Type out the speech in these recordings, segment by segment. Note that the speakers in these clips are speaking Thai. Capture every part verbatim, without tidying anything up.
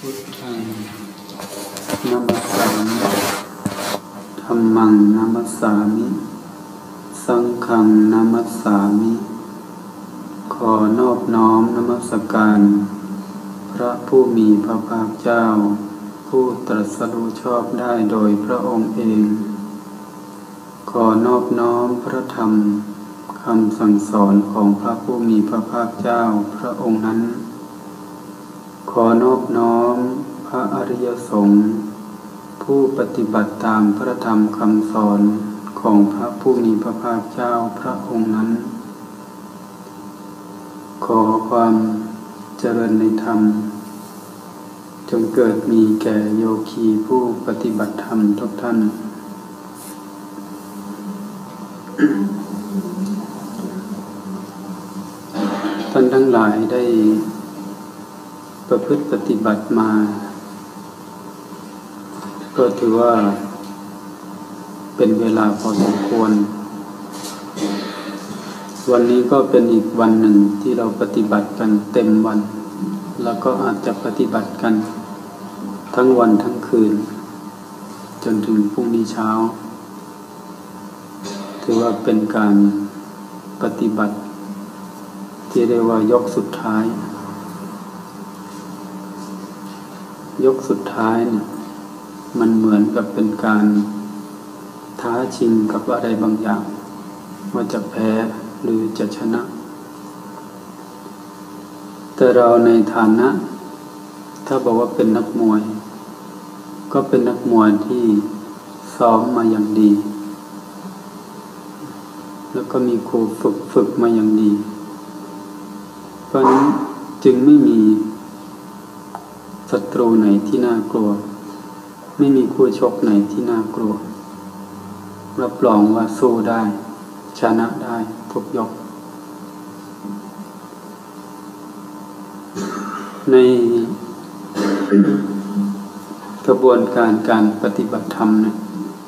พุทธังนัมสสามิธัมมังนัมสสามิสังฆังนัมสสามิขอนอบน้อมนมัสการพระผู้มีพระภาคเจ้าผู้ตรัสรู้ชอบได้โดยพระองค์เองขอนอบน้อมพระธรรมคำสั่งสอนของพระผู้มีพระภาคเจ้าพระองค์นั้นขอนอบน้อมพระอริยสงฆ์ผู้ปฏิบัติตามพระธรรมคำสอนของพระผู้มีพระภาคเจ้าพระองค์นั้นขอความเจริญในธรรมจงเกิดมีแก่โยคีผู้ปฏิบัติธรรมทุกท่านท่านทั้งหลายได้ประพฤติปฏิบัติมาก็ถือว่าเป็นเวลาพอสมควรวันนี้ก็เป็นอีกวันหนึ่งที่เราปฏิบัติกันเต็มวันแล้วก็อาจจะปฏิบัติกันทั้งวันทั้งคืนจนถึงพรุ่งนี้เช้าถือว่าเป็นการปฏิบัติที่เรียกว่ายกสุดท้ายยกสุดท้ายเนี่ยมันเหมือนกับเป็นการท้าชิงกับอะไรบางอย่างว่าจะแพ้หรือจะชนะแต่เราในฐานะถ้าบอกว่าเป็นนักมวยก็เป็นนักมวยที่ซ้อมมาอย่างดีแล้วก็มีครูฝึกฝึกมาอย่างดีเพราะนั้นจึงไม่มีศัตรูไหนที่น่ากลัวไม่มีคู่ชกไหนที่น่ากลัวรับรองว่าสู้ได้ชนะได้ทุกยกในกระบวนการการปฏิบัติธรรมเนี่ย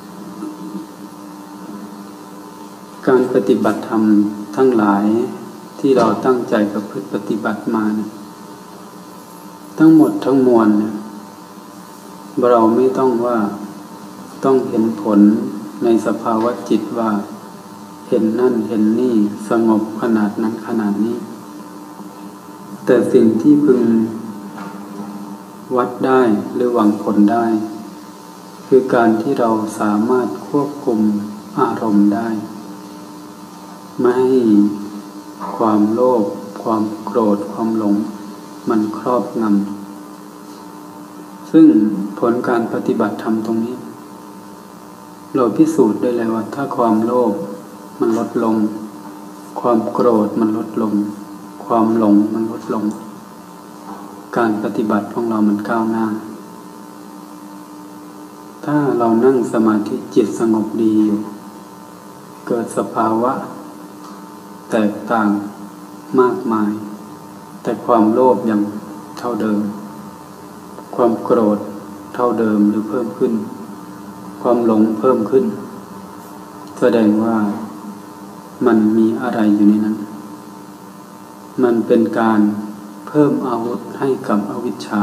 การปฏิบัติธรรมทั้งหลายที่เราตั้งใจประพฤติปฏิบัติมาเนี่ยทั้งหมดทั้งมวลเนี่ยเราไม่ต้องว่าต้องเห็นผลในสภาวะจิตว่าเห็นนั่นเห็นนี่สงบขนาดนั้นขนาดนี้แต่สิ่งที่พึงวัดได้หรือหวังผลได้คือการที่เราสามารถควบคุมอารมณ์ได้ไม่ให้ความโลภความโกรธความหลงมันครอบงำซึ่งผลการปฏิบัติธรรมตรงนี้เราพิสูจน์ได้เลยว่าถ้าความโลภมันลดลงความโกรธมันลดลงความหลงมันลดลงการปฏิบัติของเรามันก้าวหน้าถ้าเรานั่งสมาธิจิตสงบดีอยู่เกิดสภาวะแตกต่างมากมายแต่ความโลภยังเท่าเดิมความโกรธเท่าเดิมหรือเพิ่มขึ้นความหลงเพิ่มขึ้นแสดงว่ามันมีอะไรอยู่ในนั้นมันเป็นการเพิ่มอาวุธให้กับอวิชชา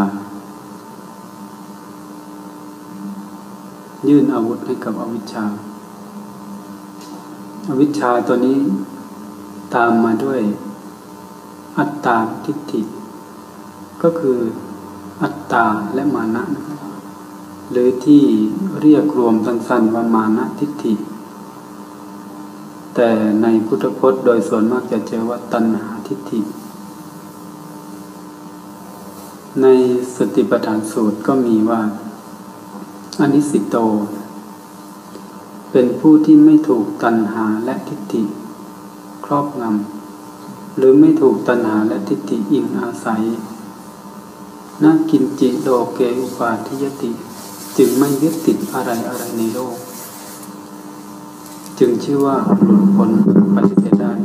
ยื่นอาวุธให้กับอวิชชาอวิชชาตัวนี้ตามมาด้วยอัตตาทิฏฐิก็คืออัตตาและมานะหรือที่เรียกรวมสั้นๆว่ามานะทิฏฐิแต่ในพุทธพจน์โดยส่วนมากจะเจอว่าตัณหาทิฏฐิในสติปัฏฐานสูตรก็มีว่าอนิสิโตเป็นผู้ที่ไม่ถูกตัณหาและทิฏฐิครอบงำหรือไม่ถูกตัณหาและทิฏฐิอิงอาศัยนากินจิโลเกอุปาทิยติจึงไม่ยึดติดอะไรอะไรในโลกจึงชื่อว่าหลุดพ้นปฏิเสธได้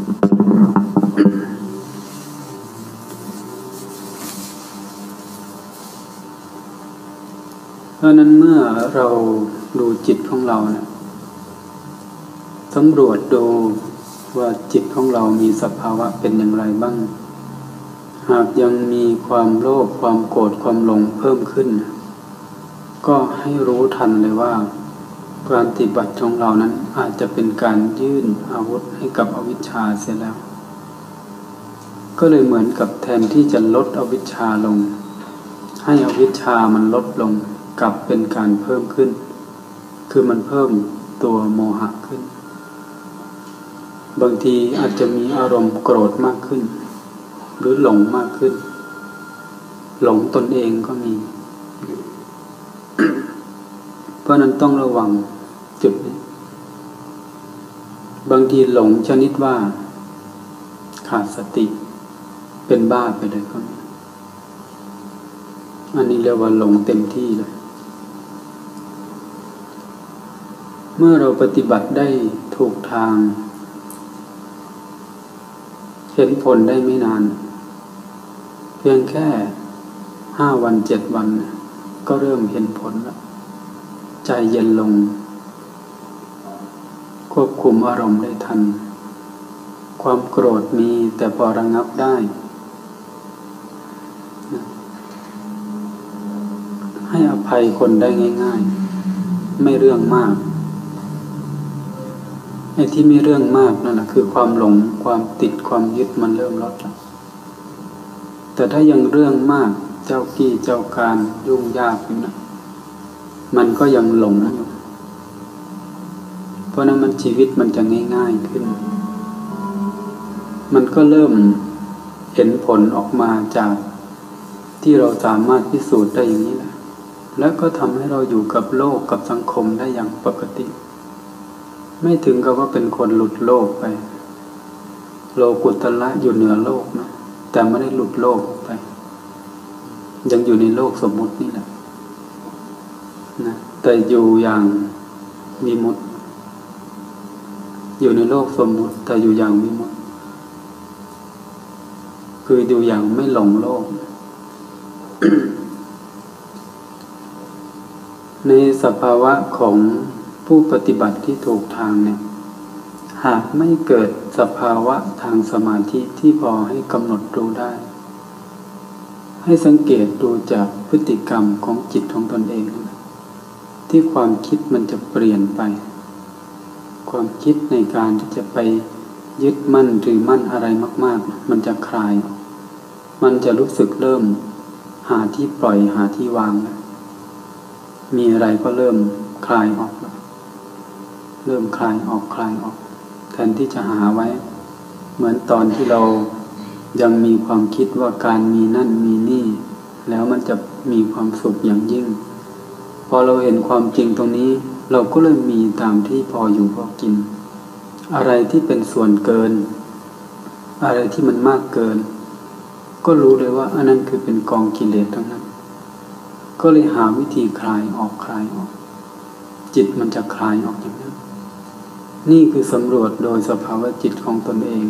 เพราะนั้นเมื่อเราดูจิตของเราเนี่ยสำรวจดูว่าจิตของเรามีสภาวะเป็นอย่างไรบ้างหหากยังมีความโลภความโกรธความหลงเพิ่มขึ้นก็ให้รู้ทันเลยว่าการปฏิบัติของเรานั้นอาจจะเป็นการยื่นอาวุธให้กับอวิชชาเสียแล้วก็เลยเหมือนกับแทนที่จะลดอวิชชาลงให้อวิชชามันลดลงกลับเป็นการเพิ่มขึ้นคือมันเพิ่มตัวโมหะขึ้นบางทีอาจจะมีอารมณ์โกรธมากขึ้นหรือหลงมากขึ้นหลงตนเองก็มี เพราะนั้นต้องระวังจุดนี้บางทีหลงชนิดว่าขาดสติเป็นบ้าไปเลยก็มีอันนี้เรียกว่าหลงเต็มที่เลยเมื่อเราปฏิบัติได้ถูกทางเห็นผลได้ไม่นานเพียงแค่ห้าวันเจ็ดวันก็เริ่มเห็นผลแล้วใจเย็นลงควบคุมอารมณ์ได้ทันความโกรธมีแต่พอระงับได้ให้อภัยคนได้ง่ายๆไม่เรื่องมากไอ้ที่ไม่เรื่องมากนั่นแหละคือความหลงความติดความยึดมันเริ่มลดแล้วแต่ถ้ายังเรื่องมากเจ้ากี้เจ้าการยุ่งยากอยู่นะมันก็ยังหลงอยู่เพราะนั้นมันชีวิตมันจะง่ายๆขึ้นมันก็เริ่มเห็นผลออกมาจากที่เราสามารถพิสูจน์ได้อย่างนี้แหละแล้วก็ทำให้เราอยู่กับโลกกับสังคมได้อย่างปกติไม่ถึงกับว่าเป็นคนหลุดโลกไปโลกุตระอยู่เหนือโลกนะแต่ไม่ได้หลุดโลกไปยังอยู่ในโลกสมมุตินี่แหละนะแต่อยู่อย่างวิมุตติอยู่ในโลกสมมุติแต่อยู่อย่างวิมุตติคืออยู่อย่างไม่หลงโลก ในสภาวะของผู้ปฏิบัติที่ถูกทางเนี่ยหากไม่เกิดสภาวะทางสมาธิที่พอให้กำหนดรู้ได้ให้สังเกตดูจากพฤติกรรมของจิตของตนเองที่ความคิดมันจะเปลี่ยนไปความคิดในการที่จะไปยึดมั่นถือมั่นอะไรมากๆมันจะคลายมันจะรู้สึกเริ่มหาที่ปล่อยหาที่วางมีอะไรก็เริ่มคลายออกเริ่มคลายออกคลายออกแทนที่จะหาไว้เหมือนตอนที่เรายังมีความคิดว่าการมีนั่นมีนี่แล้วมันจะมีความสุขอย่างยิ่งพอเราเห็นความจริงตรงนี้เราก็เลยมีตามที่พออยู่พอกินอะไรที่เป็นส่วนเกินอะไรที่มันมากเกินก็รู้เลยว่าอันนั้นคือเป็นกองกิเลสทั้งนั้นก็เลยหาวิธีคลายออกคลายออกจิตมันจะคลายออกอย่างนั้นนี่คือสำรวจโดยสภาวะจิตของตนเอง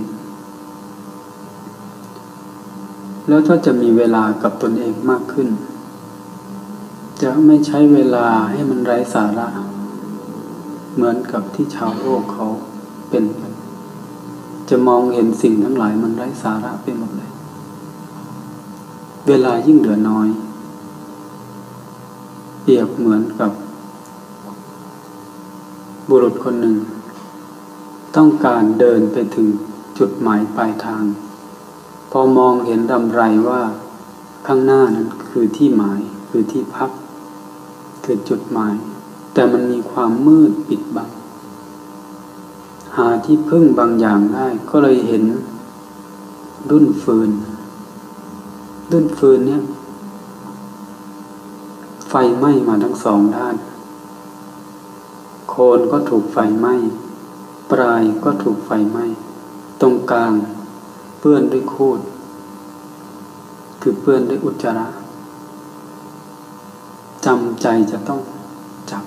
แล้วถ้าจะมีเวลากับตนเองมากขึ้นจะไม่ใช้เวลาให้มันไร้สาระเหมือนกับที่ชาวโลกเขาเป็นกันจะมองเห็นสิ่งทั้งหลายมันไร้สาระไปหมดเลยเวลายิ่งเหลือน้อยเปรียบเหมือนกับบุรุษคนหนึ่งต้องการเดินไปถึงจุดหมายปลายทางพอมองเห็นรำไรว่าข้างหน้านั้นคือที่หมายคือที่พักคือจุดหมายแต่มันมีความมืดปิดบังหาที่พึ่งบางอย่างได้ก็เลยเห็นดุ้นฟืนดุ้นฟืนเนี่ยไฟไหม้มาทั้งสองด้านโคนก็ถูกไฟไหม้ปลายก็ถูกไฟไหม้ตรงกลางเปื้อนด้วยครูดคือเปื้อนด้วยอุจจาระจำใจจะต้องจับ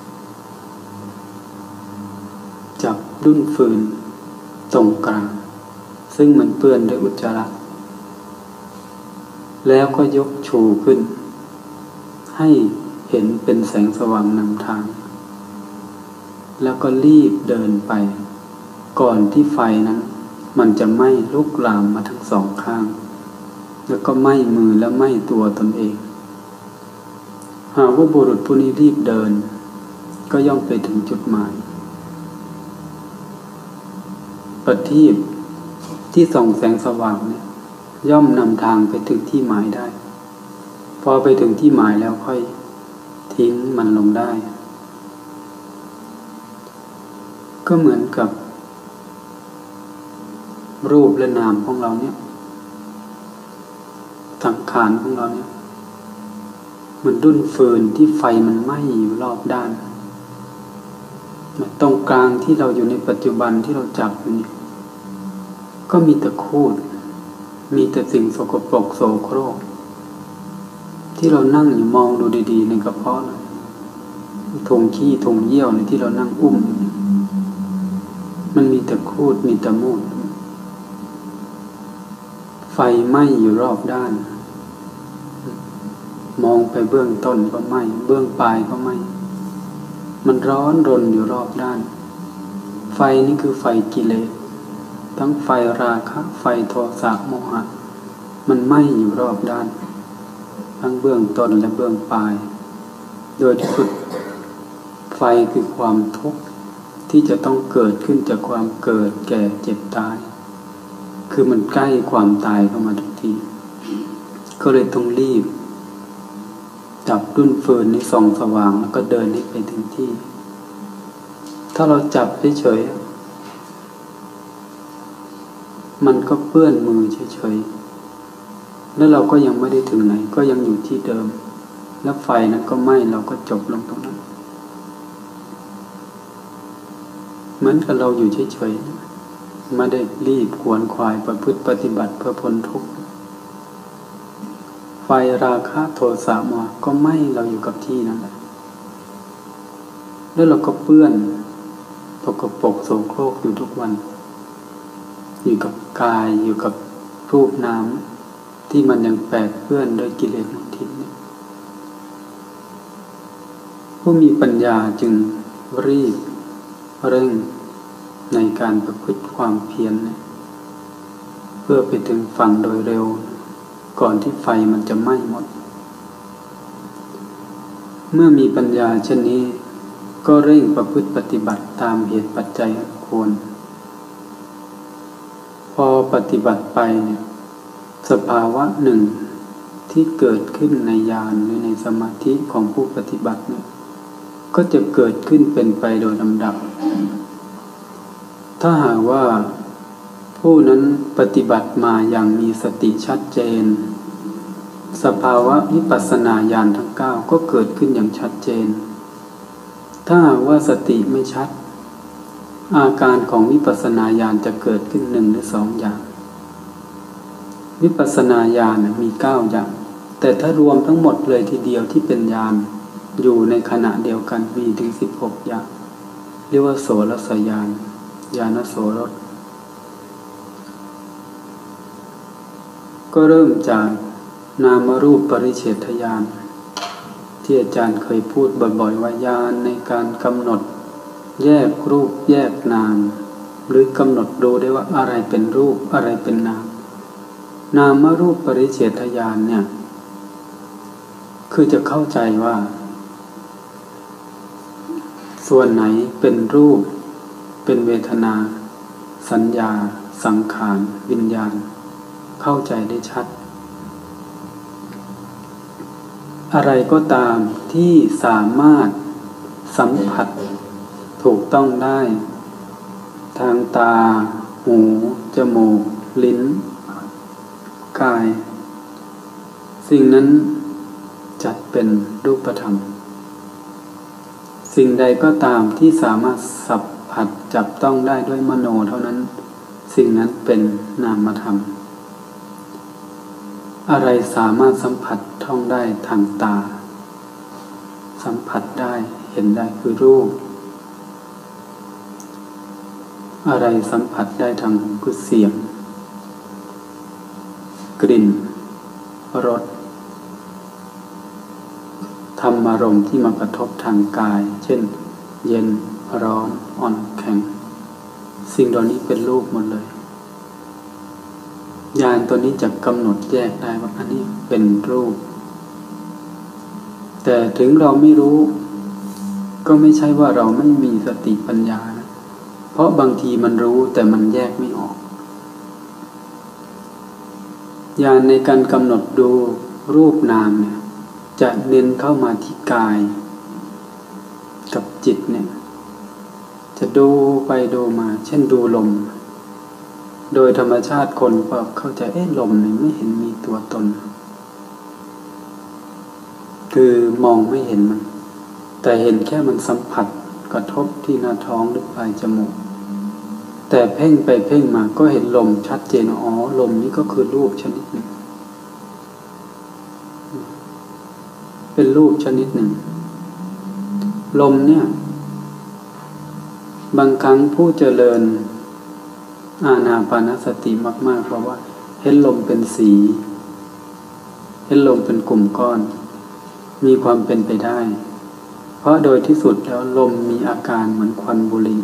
จับดุ้นฟืนตรงกลางซึ่งมันเปื้อนด้วยอุจจาระแล้วก็ยกชูขึ้นให้เห็นเป็นแสงสว่างนำทางแล้วก็รีบเดินไปก่อนที่ไฟนั้นมันจะไหม้ลุกลามมาทั้งสองข้างแล้วก็ไหม้มือและไหม้ตัวตนเองหากว่าบุรุษผู้นี้รีบเดินก็ย่อมไปถึงจุดหมายประทีปที่ส่องแสงสว่างเนี่ยย่อมนำทางไปถึงที่หมายได้พอไปถึงที่หมายแล้วค่อยทิ้งมันลงได้ก็เหมือนกับรูปและนามของเราเนี่ยสังขารของเราเนี่ยเหมือนดุ้นฟืนที่ไฟมันไหม้อยู่รอบด้านตรงกลางที่เราอยู่ในปัจจุบันที่เราจับอยู่นี่ก็มีแต่คูดมีแต่สิ่งสกปรกโสโครกที่เรานั่งอยู่มองดูดีๆในกระเพาะถุงขี้ถุงเยี่ยวในที่เรานั่งอุ้มมันมีแต่คูดมีแต่มูดไฟไหม้อยู่รอบด้านมองไปเบื้องต้นก็ไหม้เบื้องปลายก็ไหม้มันร้อนรนอยู่รอบด้านไฟนี่คือไฟกิเลสทั้งไฟราคะไฟโทสะโมหะมันไหม้อยู่รอบด้านทั้งเบื้องต้นและเบื้องปลายโดยที่สุดไฟคือความทุกข์ที่จะต้องเกิดขึ้นจากความเกิดแก่เจ็บตายคือมันใกล้ความตายเข้ามาทุกทีก็เลยต้องรีบจับดุ้นฟืนในส่องสว่างแล้วก็เดินให้ไปถึงที่ถ้าเราจับเฉยๆมันก็เปื้อนมือเฉยๆแล้วเราก็ยังไม่ได้ถึงไหนก็ยังอยู่ที่เดิมแล้วไฟนั้นก็ไหม้เราก็จบลงตรงนั้นเหมือนกับเราอยู่เฉยๆไม่ได้รีบขวนขวายประพฤติปฏิบัติเพื่อพ้นทุกข์ไฟราคะโทสะโมหะก็ไหม้เราอยู่กับที่นั่นแหละแล้วเราก็เปื้อนตกปรกโสโครกอยู่ทุกวันอยู่กับกายอยู่กับรูปนามที่มันยังแปดเปื้อนด้วยกิเลสทิฏฐิผู้มีปัญญาจึงรีบเร่งในการประพฤติความเพียรเพื่อไปถึงฝั่งโดยเร็วก่อนที่ไฟมันจะไหม้หมดเมื่อมีปัญญาเช่นนี้ก็เร่งประพฤติปฏิบัติตามเหตุปัจจัยควรพอปฏิบัติไปเนี่ยสภาวะหนึ่งที่เกิดขึ้นในญาณหรือในสมาธิของผู้ปฏิบัติเนี่ยก็จะเกิดขึ้นเป็นไปโดยลำดับถ้าหากว่าผู้นั้นปฏิบัติมาอย่างมีสติชัดเจนสภาวะวิปัสสนาญาณทั้งเก้าก็เกิดขึ้นอย่างชัดเจนถ้าหากว่าสติไม่ชัดอาการของวิปัสสนาญาณจะเกิดขึ้นหนึ่งหรือสองอย่างวิปัสสนาญาณมีเก้าอย่างแต่ถ้ารวมทั้งหมดเลยทีเดียวที่เป็นญาณอยู่ในขณะเดียวกันมีถึงสิบหกอย่างเรียกว่าโสรสญาณญาณโสรสก็เริ่มจากนามรูปปริเฉทญาณที่อาจารย์เคยพูดบ่อยๆว่าญาณในการกำหนดแยกรูปแยกนามหรือกำหนดดูได้ว่าอะไรเป็นรูปอะไรเป็นนามนามรูปปริเฉทญาณเนี่ยคือจะเข้าใจว่าส่วนไหนเป็นรูปเป็นเวทนาสัญญาสังขารวิญญาณเข้าใจได้ชัดอะไรก็ตามที่สามารถสัมผัสถูกต้องได้ทางตาหูจมูกลิ้นกายสิ่งนั้นจัดเป็นรูปธรรมสิ่งใดก็ตามที่สามารถสัมผัสจับต้องได้ด้วยมโนเท่านั้นสิ่งนั้นเป็นนามธรรมอะไรสามารถสัมผัสท่องได้ทางตาสัมผัสได้เห็นได้คือรูปอะไรสัมผัสได้ทางหูคือเสียงกลิ่นรสธรรมารมณ์ที่มากระทบทางกายเช่นเย็นร้อนอ่อนแข็งสิ่งเหล่านี้เป็นรูปหมดเลยญาณตัวนี้จะกำหนดแยกได้ว่าอันนี้เป็นรูปแต่ถึงเราไม่รู้ก็ไม่ใช่ว่าเราไม่มีสติปัญญานะเพราะบางทีมันรู้แต่มันแยกไม่ออกญาณในการกำหนดดูรูปนามเนี่ยจะเน้นเข้ามาที่กายกับจิตเนี่ยจะดูไปดูมาเช่นดูลมโดยธรรมชาติคนก็เข้าใจเอ๊ะลมเนี่ยไม่เห็นมีตัวตนคือมองไม่เห็นมันแต่เห็นแค่มันสัมผัสกระทบที่หน้าท้องหรือปลายจมูกแต่เพ่งไปเพ่งมาก็เห็นลมชัดเจนอ๋อลมนี้ก็คือรูปชนิดหนึ่งเป็นรูปชนิดหนึ่งลมเนี่ยบางครั้งผู้เจริญอานาปานสติมากๆเพราะว่าเห็นลมเป็นสีเห็นลมเป็นกลุ่มก้อนมีความเป็นไปได้เพราะโดยที่สุดแล้วลมมีอาการเหมือนควันบุหรี่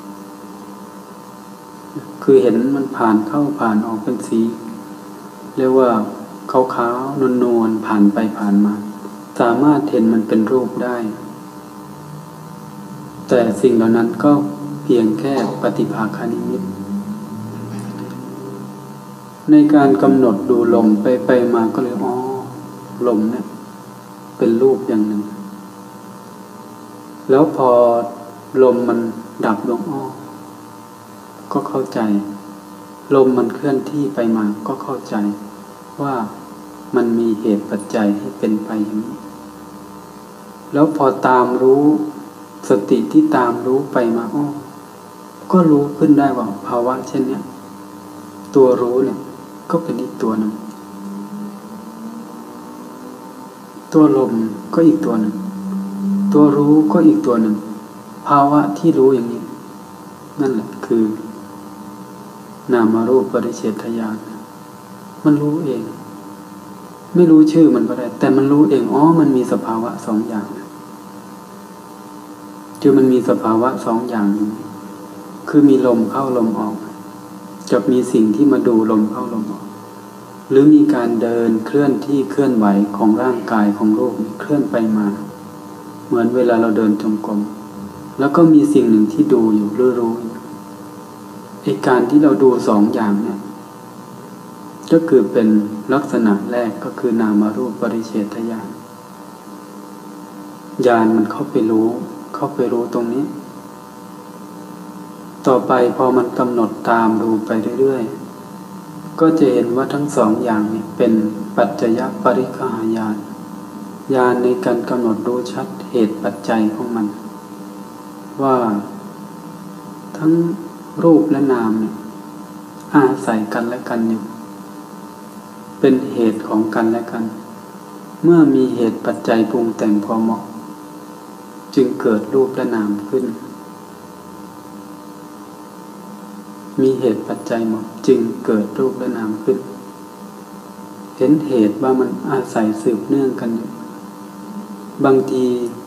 คือเห็นมันผ่านเข้าผ่านออกเป็นสีเรียกว่าขาวๆนวลๆผ่านไปผ่านมาสามารถเห็นมันเป็นรูปได้แต่สิ่งเหล่านั้นก็เพียงแค่ปฏิภาคนิมิตในการกำหนดดูลมไปไปมาก็เลยอ๋อลมเนี่ยเป็นรูปอย่างหนึ่งแล้วพอลมมันดับลงอ้อก็เข้าใจลมมันเคลื่อนที่ไปมาก็เข้าใจว่ามันมีเหตุปัจจัยให้เป็นไปอย่างนี้แล้วพอตามรู้สติที่ตามรู้ไปมาอ้อก็รู้ขึ้นได้ว่าภาวะเช่นนี้ตัวรู้เนี่ยก็เป็นอีกตัวหนึ่งตัวลมก็อีกตัวหนึ่งตัวรู้ก็อีกตัวหนึ่งภาวะที่รู้อย่างนี้นั่นแหละคือนามรูปปริเฉทญาณมันรู้เองไม่รู้ชื่อมันก็ได้แต่มันรู้เองอ๋อมันมีสภาวะสองอย่างคือมันมีสภาวะสองอย่างคือมีลมเข้าลมออกกับมีสิ่งที่มาดูลมเข้าลมออกหรือมีการเดินเคลื่อนที่เคลื่อนไหวของร่างกายของรูปเคลื่อนไปมาเหมือนเวลาเราเดินจงกรมแล้วก็มีสิ่งหนึ่งที่ดูอยู่รู้รู้ไอ้การที่เราดูสองอย่างเนี่ยก็คือเป็นลักษณะแรกก็คือนามรูปปริเฉทญาณญาณมันเข้าไปรู้เข้าไปรู้ตรงนี้ต่อไปพอมันกำหนดตามดูไปเรื่อยๆก็จะเห็นว่าทั้งสองอย่างนี้เป็นปัจจยปริฆาญาณญาณในการกำหนดรู้ชัดเหตุปัจจัยของมันว่าทั้งรูปและนามเนี่ยอาศัยกันและกันอยู่เป็นเหตุของกันและกันเมื่อมีเหตุปัจจัยปรุงแต่งพอเหมาะจึงเกิดรูปและนามขึ้นมีเหตุปัจจัยเหมาะจึงเกิดรูปและนามขึ้นเห็นเหตุว่ามันอาศัยสืบเนื่องกันอยู่บางที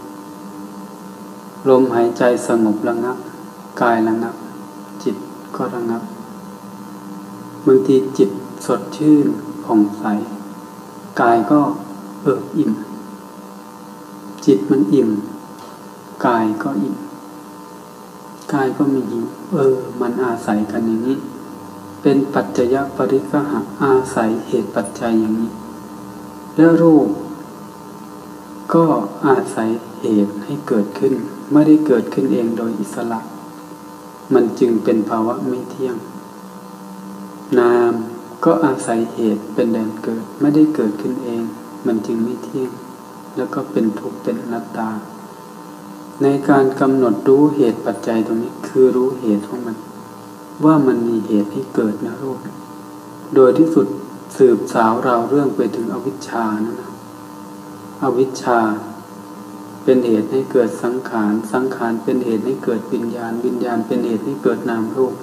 ลมหายใจสงบระงับกายระงับจิตก็ระงับบางทีจิตสดชื่นผ่องใสกายก็เอิบอิ่มจิตมันอิ่มกายก็อิ่มกายก็ไม่หิวเออมันอาศัยกันอย่างนี้เป็นปัจจยปริฆะอาศัยเหตุปัจจัยอย่างนี้แล้วรูปก็อาศัยเหตุให้เกิดขึ้นไม่ได้เกิดขึ้นเองโดยอิสระมันจึงเป็นภาวะไม่เที่ยงนามก็อาศัยเหตุเป็นแดนเกิดไม่ได้เกิดขึ้นเองมันจึงไม่เที่ยงแล้วก็เป็นทุกข์เป็นอนัตตาในการกำหนดรู้เหตุปัจจัยตรงนี้คือรู้เหตุของมันว่ามันมีเหตุให้เกิดนะรูปโดยที่สุดสืบสาวราวเรื่องไปถึงอวิชชานั่นนะอวิชชาเป็นเหตุให้เกิดสังขารสังขารเป็นเหตุให้เกิดวิญญาณวิญญาณเป็นเหตุให้เกิดนามรูป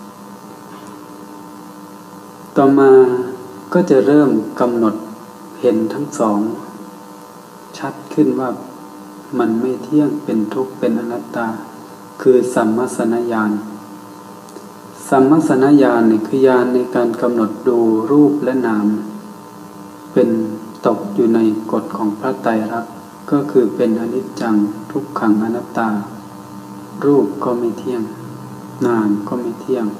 ต่อมาก็จะเริ่มกำหนดเห็นทั้งสองชัดขึ้นว่ามันไม่เที่ยงเป็นทุกข์เป็นอนัตตาคือสัมมัสสนญาณสัมมัสสนญาณเนี่ยคือญาณในการกำหนดดูรูปและนามเป็นตกอยู่ในกฎของพระไตรลักษณ์ก็คือเป็นอนิจจังทุกขังอนัตตารูปก็ไม่เที่ยงนามก็ไม่เที่ยง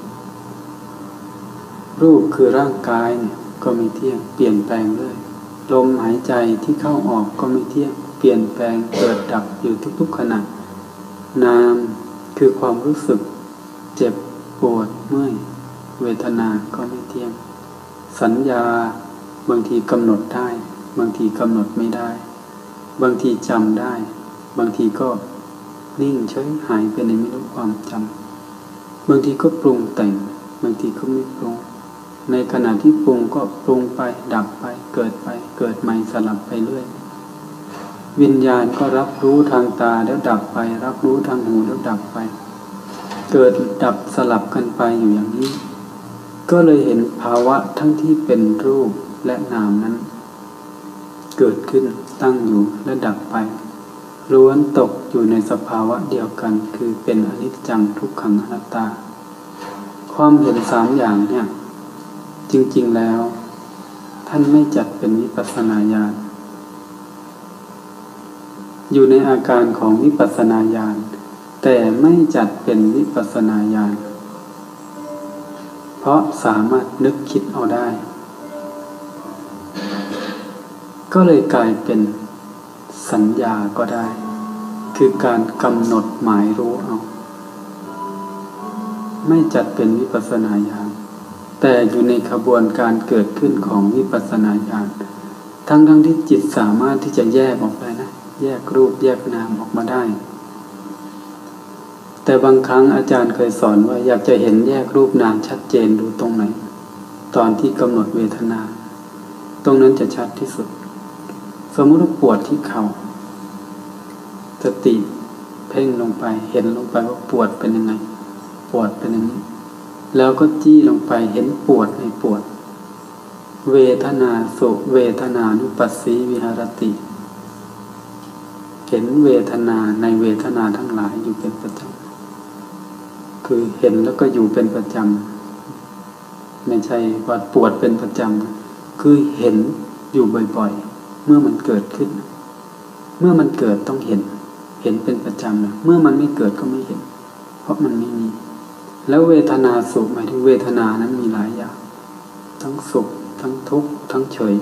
รูปคือร่างกายเนี่ยก็ไม่เที่ยงเปลี่ยนแปลงเลยลมหายใจที่เข้าออกก็ไม่เที่ยงเปลี่ยนแปลงเกิดดับอยู่ทุกๆขณะนามคือความรู้สึกเจ็บปวดเมื่อยเวทนาก็ไม่เที่ยงสัญญาบางทีกำหนดได้บางทีกำหนดไม่ได้บางทีจำได้บางทีก็นิ่งเฉยหายไปในไม่รู้ความจำบางทีก็ปรุงแต่งบางทีก็ไม่ปรุงในขณะที่ปรุงก็ปรุงไปดับไปเกิดไปเกิดใหม่สลับไปเรื่อยวิญญาณก็รับรู้ทางตาแล้วดับไปรับรู้ทางหูแล้วดับไปเกิดดับสลับกันไปอยู่อย่างนี้ก็เลยเห็นภาวะทั้งที่เป็นรูปและนามนั้นเกิดขึ้นตั้งอยู่และดับไปล้วนตกอยู่ในสภาวะเดียวกันคือเป็นอนิจจังทุกขังอนัตตาความเห็นสามอย่างเนี่ยจริงๆแล้วท่านไม่จัดเป็นวิปัสสนาญาณอยู่ในอาการของวิปัสสนาญาณแต่ไม่จัดเป็นวิปัสสนาญาณเพราะสามารถนึกคิดเอาได้ก็เลยกลายเป็นสัญญาก็ได้คือการกำหนดหมายรู้เอาไม่จัดเป็นวิปัสสนาญาณแต่อยู่ในขบวนการเกิดขึ้นของวิปัสสนาญาณทั้งทั้งที่จิตสามารถที่จะแยกออกได้นะแยกรูปแยกนามออกมาได้แต่บางครั้งอาจารย์เคยสอนว่าอยากจะเห็นแยกรูปนามชัดเจนดูตรงไหนตอนที่กำหนดเวทนาตรงนั้นจะชัดที่สุดสมมติว่าปวดที่เข่าสติเพ่งลงไปเห็นลงไปว่าปวดเป็นยังไงปวดเป็นอย่างนี้แล้วก็จี้ลงไปเห็นปวดในปวดเวทนาสุเวทนานุปัสสีวิหารติเห็นเวทนาในเวทนาทั้งหลายอยู่เป็นประจำคือเห็นแล้วก็อยู่เป็นประจำไม่ใช่ว่าปวดเป็นประจำคือเห็นอยู่บ่อยๆเมื่อมันเกิดขึ้นเมื่อมันเกิดต้องเห็นเห็นเป็นประจำนะเมื่อมันไม่เกิดก็ไม่เห็นเพราะมันไม่มีแล้วเวทนาสุขหมายถึงเวทนานั้นมีหลายอย่างทั้งสุขทั้งทุกข์ทั้งเฉย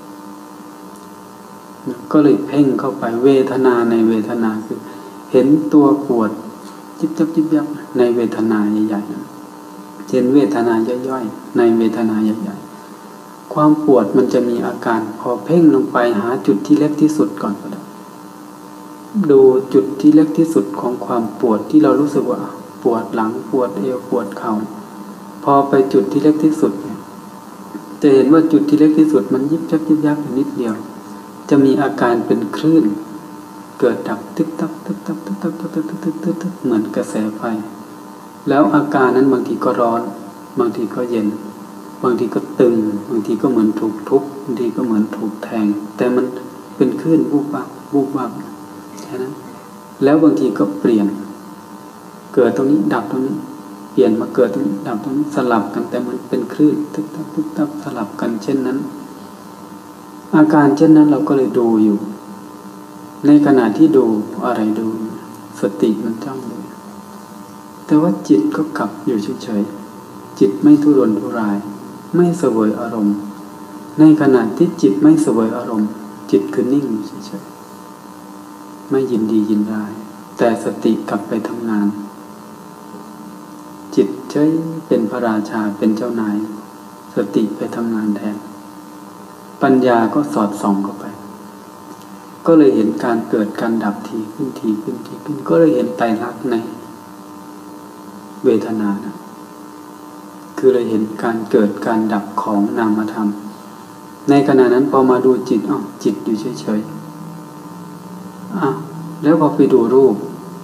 ก็เลยเพ่งเข้าไปเวทนาในเวทนาคือเห็นตัวปวดจิบจับจิบยับในเวทนาใหญ่ๆเห็นเวทนาย่อยๆในเวทนาใหญ่ๆความปวดมันจะมีอาการพอเพ่งลงไปหาจุดที่เล็กที่สุดก่อนก็ได้ดูจุดที่เล็กที่สุดของความปวดที่เรารู้สึกว่าปวดหลังปวดเอวปวดเข่าพอไปจุดที่เล็กที่สุดเนี่ยจะเห็นว่าจุดที่เล็กที่สุดมันยิบยับยิบยับอยู่นิดเดียวจะมีอาการเป็นคลื่นเกิดดับตึ๊กตักตึ๊กตักตึ๊กตักตึ๊กตักตึ๊กตักตึ๊กตักเหมือนกระแสไฟแล้วอาการนั้นบางทีก็ร้อนบางทีก็เย็นบางทีก็ตึงบางทีก็เหมือนถูกทุบบางทีก็เหมือนถูกแทงแต่มันเป็นคลื่นวูบวับวูบวับแค่นั้นแล้วบางทีก็เปลี่ยนเกิดตรงนี้ดับตรงนี้เปลี่ยนมาเกิดตรงนี้ดับตรงนี้สลับกันแต่มันเป็นคลื่นตึ๊กตักตึ๊กตักสลับกันเช่นนั้นอาการเช่นนั้นเราก็เลยดูอยู่ในขณะที่ดูอะไรดูสติมันจ้องดูแต่ว่าจิตก็กลับอยู่เฉยๆจิตไม่ทุรนทุรายไม่เสวยอารมณ์ในขณะที่จิตไม่เสวยอารมณ์จิตคือนิ่งอยู่เฉยๆไม่ยินดียินร้ายแต่สติกลับไปทำงานจิตเฉยเป็นพระราชาเป็นเจ้านายสติไปทำงานแทนปัญญาก็สอดส่องเข้าไปก็เลยเห็นการเกิดการดับทีขึ้นทีขึ้นทีขึ้นก็เลยเห็นไตรลักษณ์ในเวทนานะคือเลยเห็นการเกิดการดับของนามธรรมในขณะนั้นพอมาดูจิตอ้าวจิตอยู่เฉยๆอ้าวแล้วพอไปดูรูป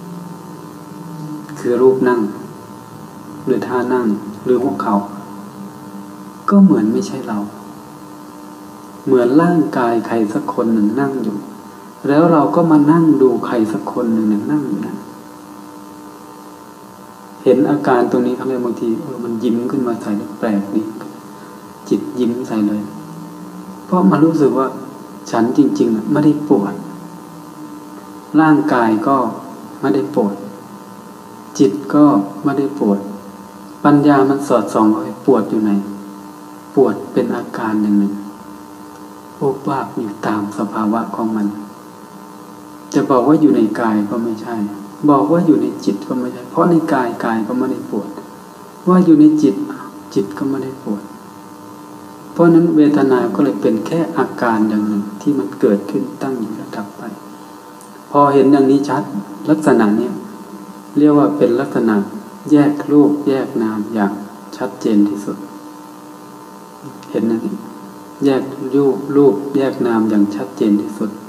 คือรูปนั่งหรือท่านั่งหรือหัวเข่าก็เหมือนไม่ใช่เราเหมือนร่างกายใครสักคนหนึ่งนั่งอยู่แล้วเราก็มานั่งดูใครสักคนหนึ่งนั่งอยู่นะเเห็นอาการตรงนี้เขาเลยบางทีเออมันยิ้มขึ้นมาใส่แปลกดีจิตยิ้มใส่เลยเพราะมันรู้สึกว่าฉันจริงๆไม่ได้ปวดร่างกายก็ไม่ได้ปวดจิตก็ไม่ได้ปวดปัญญามันสอดส่องว่าปวดอยู่ไหนปวดเป็นอาการหนึ่งหนึ่งโอบวาบอยู่ตามสภาวะของมันจะบอกว่าอยู่ในกายก็ไม่ใช่บอกว่าอยู่ในจิตก็ไม่ใช่เพราะในกายกายก็ไม่ได้ปวดว่าอยู่ในจิตจิตก็ไม่ได้ปวดเพราะนั้นเวทนาก็เลยเป็นแค่อาการอย่างหนึ่งที่มันเกิดขึ้นตั้งอยู่แล้วดับไปพอเห็นอย่างนี้ชัดลักษณะนี้เรียกว่าเป็นลักษณะแยกรูปแยกนามอย่างชัดเจนที่สุดเห็นนั่นเองแยกรูปรูปแยกนามอย่างชัดเจนที่สุด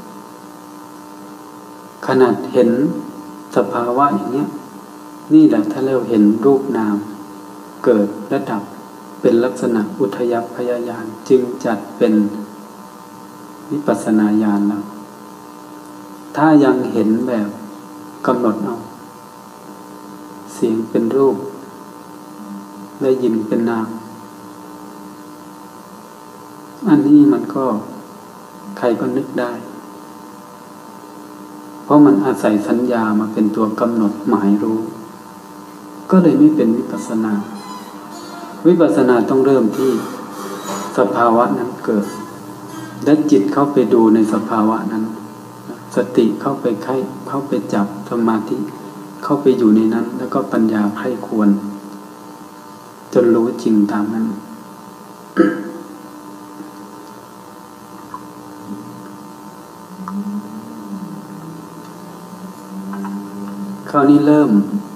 ขนาดเห็นสภาวะอย่างนี้นี่แหละถ้าเราเห็นรูปนามเกิดและดับเป็นลักษณะอุทยัพพยญาณจึงจัดเป็นวิปัสสนาญาณแล้วถ้ายังเห็นแบบกำหนดเอาเสียงเป็นรูปได้ยินเป็นนามอันนี้มันก็ใครก็นึกได้เพราะมันอาศัยสัญญามาเป็นตัวกำหนดหมายรู้ก็เลยไม่เป็นวิปัสสนาวิปัสสนาต้องเริ่มที่สภาวะนั้นเกิดและจิตเข้าไปดูในสภาวะนั้นสติเข้าไปไข้เข้าไปจับสมาธิเข้าไปอยู่ในนั้นแล้วก็ปัญญาไข้ควรจนรู้จริงตามนั้น คราวนี้เริ่ม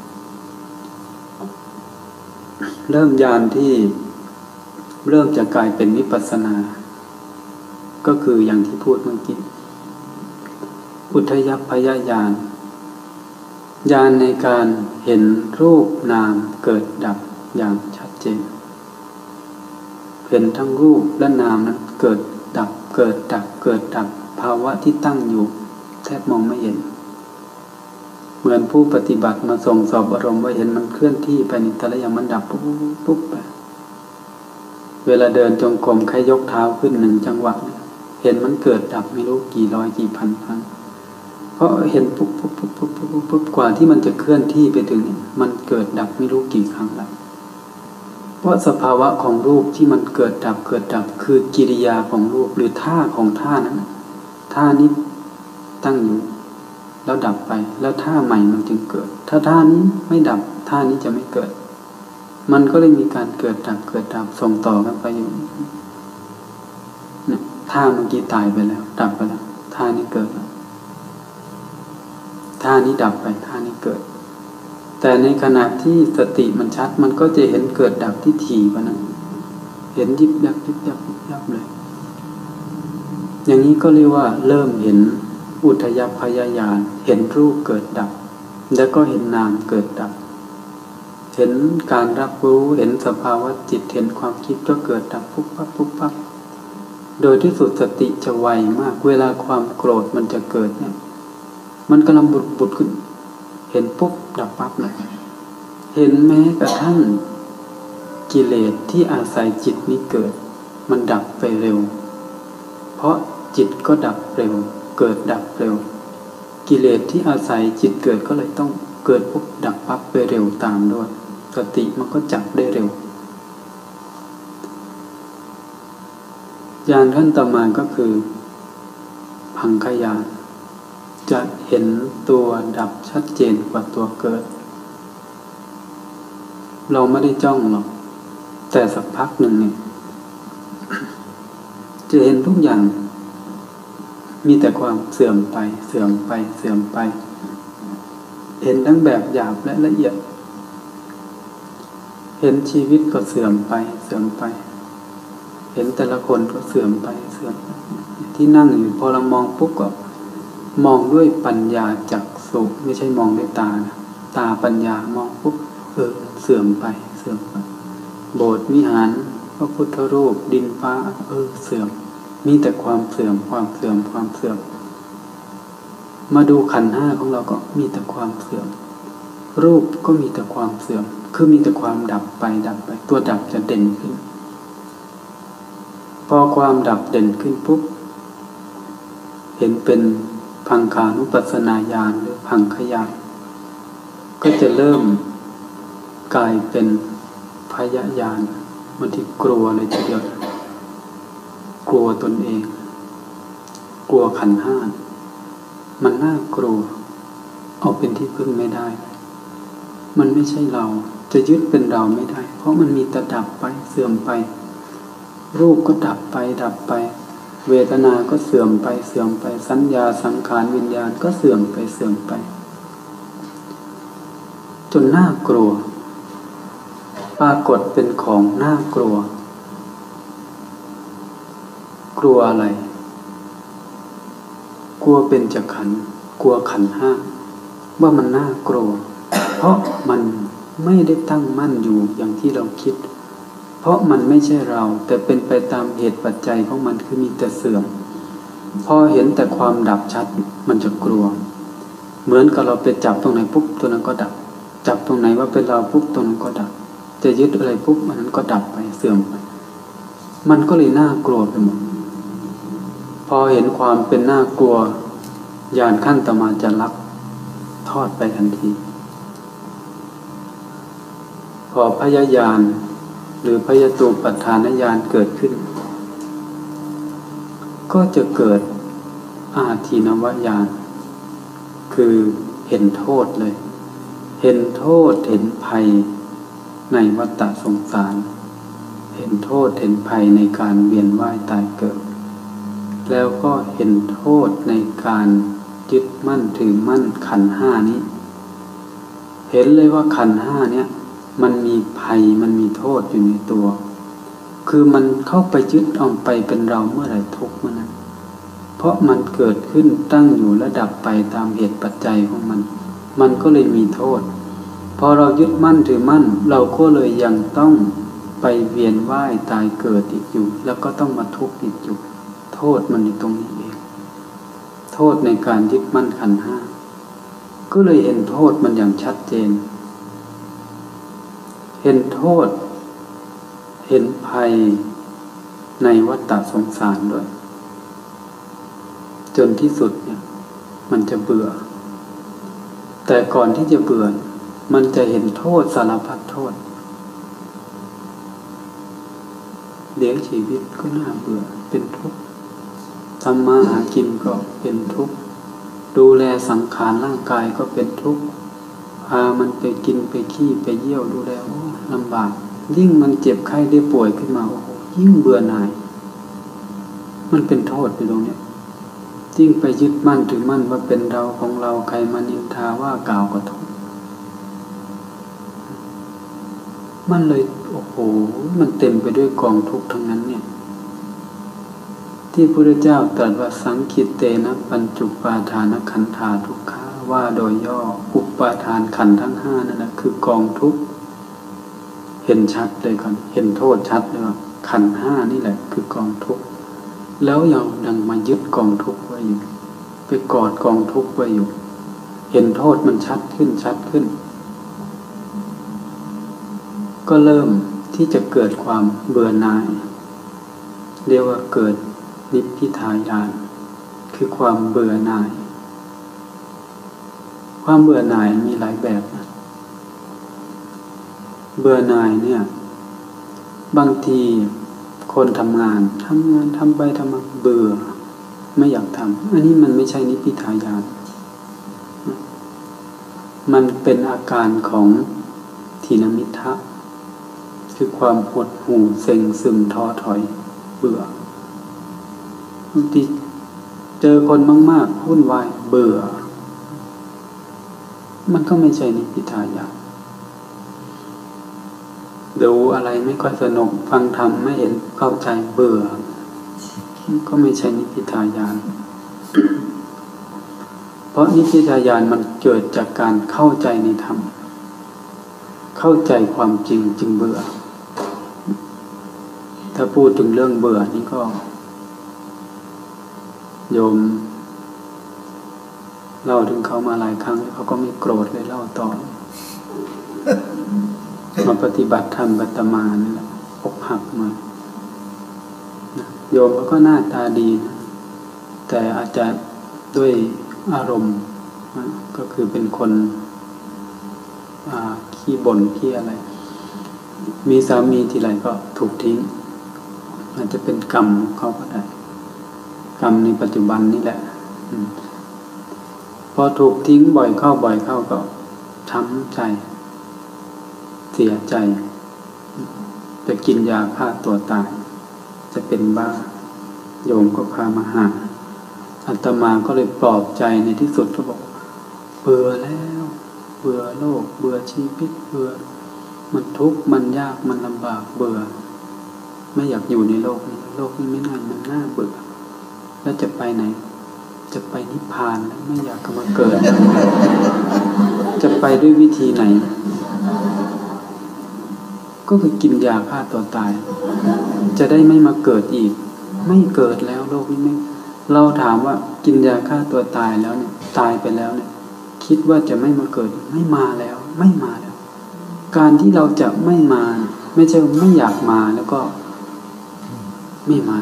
เริ่มญาณที่เริ่มจะกลายเป็นวิปัสสนาก็คืออย่างที่พูดเมื่อกี้อุทยัพพยญาณญาณในการเห็นรูปนามเกิดดับอย่างชัดเจนเห็นทั้งรูปและนามนั้นเกิดดับเกิดดับเกิดดับภาวะที่ตั้งอยู่แทบมองไม่เห็นเหมือนผู้ปฏิบัติมาส่งสอบอารมณ์ว่าเห็นมันเคลื่อนที่ไปนี่แต่ละอย่างมันดับปุ๊บปุ๊บไปเวลาเดินจงกรมใครยกเท้าขึ้นหนึ่งจังหวะเห็นมันเกิดดับไม่รู้กี่ร้อยกี่พันครั้งเพราะเห็นปุ๊บปุ๊บปุ๊บปุ๊บปุ๊บปุ๊บกว่าที่มันจะเคลื่อนที่ไปถึงมันเกิดดับไม่รู้กี่ครั้งแล้วเพราะสภาวะของรูปที่มันเกิดดับเกิดดับคือกิริยาของรูปหรือท่าของท่านั้นท่านี้ตั้งอยู่แล้วดับไปแล้วท่าใหม่มันจึงเกิดถ้าท่านี้ไม่ดับท่านี้จะไม่เกิดมันก็เลยมีการเกิดดับเกิดดับส่งต่อกันไปอยู่เนี่ยท่าเมื่อกี้ตายไปแล้วดับไปแล้วท่านี้เกิดแล้วท่านี้ดับไปท่านี้เกิดแต่ในขณะที่สติมันชัดมันก็จะเห็นเกิดดับที่ถี่กว่านั้นเห็นยิบยับยิบยับยิบยับเลยอย่างนี้ก็เรียกว่าเริ่มเห็นอุทยัพพยญาณเห็นรูปเกิดดับแล้วก็เห็นนามเกิดดับเห็นการรับรู้เห็นสภาวะจิตเห็นความคิดก็เกิดดับปุ๊บปั๊บปุ๊บปั๊บโดยที่สุดสติจะไวมากเวลาความโกรธมันจะเกิดเนี่ยมันกำลังบุดบุดขึ้นเห็นปุ๊บดับปั๊บเลยเห็นแม้กระทั่งกิเลสที่อาศัยจิตนี้เกิดมันดับไปเร็วเพราะจิตก็ดับเร็วเกิดดับเร็วกิเลสที่อาศัยจิตเกิดก็เลยต้องเกิดปุ๊บดับปั๊บไปเร็วตามด้วยสติมันก็จับได้เร็วญาณขั้นต่อมาก็คือพังคญาณจะเห็นตัวดับชัดเจนกว่าตัวเกิดเราไม่ได้จ้องหรอกแต่สักพักหนึ่งเนี่ยจะเห็นทุกอย่างมีแต่ความเสื่อมไปเสื่อมไปเสื่อมไปเห็นทั้งแบบหยาบและละเอียดเห็นชีวิตก็เสื่อมไปเสื่อมไปเห็นแต่ละคนก็เสื่อมไปเสื่อมไปที่นั่งอยู่พอเรามองปุ๊บก็มองด้วยปัญญาจักษุไม่ใช่มองด้วยตานะตาปัญญามองปุ๊บเออเสื่อมไปเสื่อมไปโบสถ์วิหารพระพุทธรูปดินฟ้าเออเสื่อมมีแต่ความเสื่อมความเสื่อมความเสื่อมมาดูขันธ์ห้าของเราก็มีแต่ความเสื่อมรูปก็มีแต่ความเสื่อมคือมีแต่ความดับไปดับไปตัวดับจะเด่นขึ้นพอความดับเด่นขึ้นปุ๊บเห็นเป็นพังคานุปัสสนาญาณหรือพังคญาณก็จะเริ่มกลายเป็นพยญาณบางทีกลัวเลยทีเดียวกลัวตนเองกลัวขันธ์ห้ามันน่ากลัวเอาเป็นที่พึ่งไม่ได้มันไม่ใช่เราจะยึดเป็นเราไม่ได้เพราะมันมีแต่ดับไปเสื่อมไปรูปก็ดับไปดับไปเวทนาก็เสื่อมไปเสื่อมไปสัญญาสังขารวิญญาณก็เสื่อมไปเสื่อมไปจนน่ากลัวปรากฏเป็นของน่ากลัวกลัวอะไรกลัวเป็นจักขันธ์กลัวขันธ์ห้าว่ามันน่ากลัวเพราะมันไม่ได้ตั้งมั่นอยู่อย่างที่เราคิดเพราะมันไม่ใช่เราแต่เป็นไปตามเหตุปัจจัยของมันคือมีแต่เสื่อมพอเห็นแต่ความดับชัดมันจะกลัวเหมือนกับเราไปจับตรงไหนปุ๊บตัวนั้นก็ดับจับตรงไหนว่าเป็นเราปุ๊บตรงนั้นก็ดับจะยึดอะไรปุ๊บอันนั้นก็ดับไปเสื่อมไปมันก็เลยน่ากลัวไปหมดพอเห็นความเป็นน่ากลัวญาณขั้นต่อมาจะลักทอดไปทันทีพอพยญาณหรือพยตูปัฏฐานญาณเกิดขึ้นก็จะเกิดอาทีนวญาณคือเห็นโทษเลยเห็นโทษเห็นภัยในวัฏฏะสงสารเห็นโทษเห็นภัยในการเวียนว่ายตายเกิดแล้วก็เห็นโทษในการยึดมั่นถือมั่นขันธ์ห้านี้เห็นเลยว่าขันธ์ห้าเนี้ยมันมีภัยมันมีโทษอยู่ในตัวคือมันเข้าไปยึดเอาไปเป็นเราเมื่อไหร่ทุกข์เมื่อนั้นเพราะมันเกิดขึ้นตั้งอยู่และดับไปตามเหตุปัจจัยของมันมันก็เลยมีโทษพอเรายึดมั่นถือมั่นเราก็เลยยังต้องไปเวียนว่ายตายเกิดอีกอยู่แล้วก็ต้องมาทุกข์อีกอยู่โทษมันอยู่ตรงนี้เองโทษในการยึดมั่นขันธ์ห้าก็เลยเห็นโทษมันอย่างชัดเจนเห็นโทษเห็นภัยในวัฏฏะสงสารด้วยจนที่สุดเนี่ยมันจะเบื่อแต่ก่อนที่จะเบื่อมันจะเห็นโทษสารพัดโทษเลี้ยงชีวิตก็น่าเบื่อเป็นทุกข์ทำมาหากินก็เป็นทุกข์ดูแลสังขารร่างกายก็เป็นทุกข์พามันไปกินไปขี้ไปเยี่ยวดูแลโอ้ลำบากยิ่งมันเจ็บไข้ได้ป่วยขึ้นมาโอ้โหยิ่งเบื่อหน่ายมันเป็นโทษอยู่ตรงนี้ยิ่งไปยึดมั่นถือมั่นว่าเป็นเราของเราใครมานินทาว่ากล่าวก็ทุกข์มันเลยโอ้โหมันเต็มไปด้วยกองทุกข์ทั้งนั้นเนี่ยที่พระพุทธเจ้าตรัสว่าสังคิตเตนะปัญจุปาทานขันธาทุกขาว่าโดยย่ออุปาทานขันธ์ทั้งห้านั่นแหละคือกองทุกข์เห็นชัดเลยก่อนเห็นโทษชัดเลยว่าขันธ์ห้านี่แหละคือกองทุกข์แล้วยังดังมายึดกองทุกข์ไว้อยู่ไปกอดกองทุกข์ไว้อยู่เห็นโทษมันชัดขึ้นชัดขึ้นก็เริ่มที่จะเกิดความเบื่อหน่ายเรียกว่าเกิดนิพพิทายานคือความเบื่อหน่ายความเบื่อหน่ายมีหลายแบบนะเบื่อหน่ายเนี่ยบางทีคนทำงานทำงานทำไปทำมาเบื่อไม่อยากทำอันนี้มันไม่ใช่นิพพิทายานมันเป็นอาการของถีนมิทธะคือความหดหู่เซ็งซึมท้อถอยเบื่อบางทีเจอคนมากๆวุ่นวายเบื่อมันก็ไม่ใช่นิพพิทายานดูอะไรไม่ค่อยสนุกฟังธรรมไม่เห็นเข้าใจเบื่อก็ไม่ใช่นิพพิทายานเพราะนิพพิทายานมันเกิดจากการเข้าใจในธรรมเข้าใจความจริงจึงเบื่อถ้าพูดถึงเรื่องเบื่อนี่ก็โยมเล่าถึงเขามาหลายครั้งเขาก็ไม่โกรธเลยเล่าต่อมาปฏิบัติธรรมบัตมานี่แหละอกหักมาโยมก็หน้าตาดีนะแต่อาจจะด้วยอารมณ์ก็คือเป็นคนขี้บ่นขี้อะไรมีสามีทีไรก็ถูกทิ้งอาจจะเป็นกรรมเขาก็ได้กรรมในปัจจุบันนี่แหละพอถูกทิ้งบ่อยเข้าบ่อยเข้าก็ช้ำใจเสียใจจะกินยาฆ่าตัวตายจะเป็นบ้าโยมก็พามาหาอาตมาก็เลยปลอบใจในที่สุดก็บอกเบื่อแล้วเบื่อโลกเบื่อชีวิตเบื่อมันทุกข์มันยากมันลำบากเบื่อไม่อยากอยู่ในโลกนี้โลกนี้ไม่น่ามันน่าเบื่อแล้วจะไปไหนจะไปนิพพานแล้วไม่อยากกลับมาเกิดจะไปด้วยวิธีไหนก็คือกินยาฆ่าตัวตายจะได้ไม่มาเกิดอีกไม่เกิดแล้วโลกนี้ไม่เราถามว่ากินยาฆ่าตัวตายแล้วเนี่ยตายไปแล้วเนี่ยคิดว่าจะไม่มาเกิดไม่มาแล้วไม่มาแล้วการที่เราจะไม่มาไม่ใช่ไม่อยากมาแล้วก็ไม่มา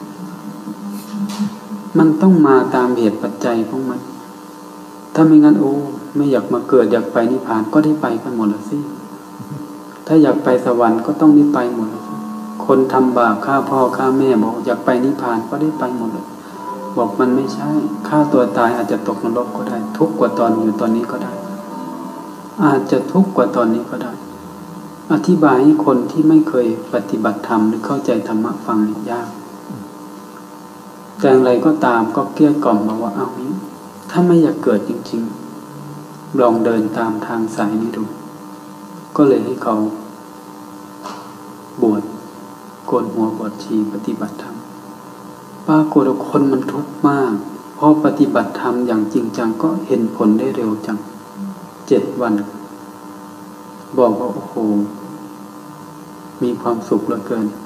มันต้องมาตามเหตุปัจจัยของมันถ้าไม่งั้นโอ้ไม่อยากมาเกิดอยากไปนิพพานก็ได้ไปกันหมดแล้วสิถ้าอยากไปสวรรค์ก็ต้องได้ไปหมดแล้วคนทำบาปฆ่าพ่อฆ่าแม่บอกอยากไปนิพพานก็ได้ไปหมดเลยบอกมันไม่ใช่ฆ่าตัวตายอาจจะตกนรกก็ได้ทุกข์กว่าตอนอยู่ตอนนี้ก็ได้อาจจะทุกข์กว่าตอนนี้ก็ได้อธิบายให้คนที่ไม่เคยปฏิบัติธรรมหรือเข้าใจธรรมะฟังนี่ยากแต่อะไรก็ตามก็เกลี้ยกล่อมมาว่าเอานี้ถ้าไม่อยากเกิดจริงๆลองเดินตามทางสายนี้ดูก็เลยให้เขาบวชโกนหัวบวชชีปฏิบัติธรรมปรากฏว่าคนมันทุกข์มากพอปฏิบัติธรรมอย่างจริงจังก็เห็นผลได้เร็วจังเจ็ดวันบอกว่าโอ้โหมีความสุขเหลือเกิน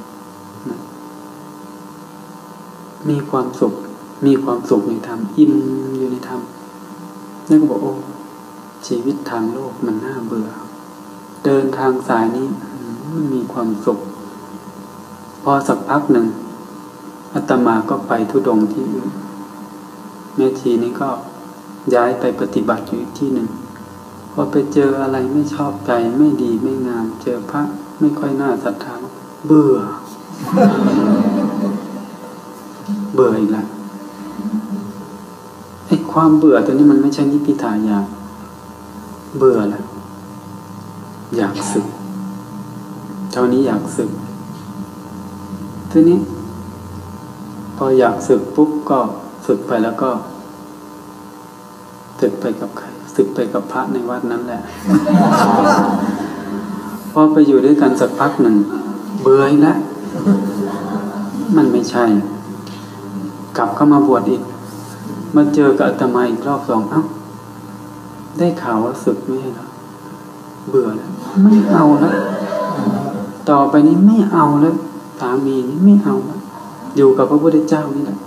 มีความสุขมีความสุขในธรรมอิ่มอยู่ในธรรมแล้วก็บอกโอ้ชีวิตทางโลกมันน่าเบื่อเดินทางสายนี้มันมีความสุขพอสักพักหนึ่งอาตมาก็ไปธุดงค์ที่อื่นแม่ชีนี้ก็ย้ายไปปฏิบัติอยู่อีกที่หนึ่งพอไปเจออะไรไม่ชอบใจไม่ดีไม่งามเจอพระไม่ค่อยน่าศรัทธาเบื่อ เบื่ออีกแล้วไอ้ความเบื่อตัวนี้มันไม่ใช่นิพพิทายานเบื่อแล้วอยากสึกเท่านี้อยากสึกทีนี้พออยากสึกปุ๊บก็สึกไปแล้วก็สึกไปกับใครสึกไปกับพระในวัดนั้นแหละ พอไปอยู่ด้วยกันสักพักหนึ่งเบื่อแล้วมันไม่ใช่กลับเข้ามาบวชอีกมาเจอกับอาตมาอีกรอบสองเอ้าได้ข่าวว่าสึกไม่ใช่เหรอเบื่อแล้วไม่เอาแล้วต่อไปนี้ไม่เอาแล้วสามีนี่ไม่เอาแล้วอยู่กับพระพุทธเจ้านี่แหละ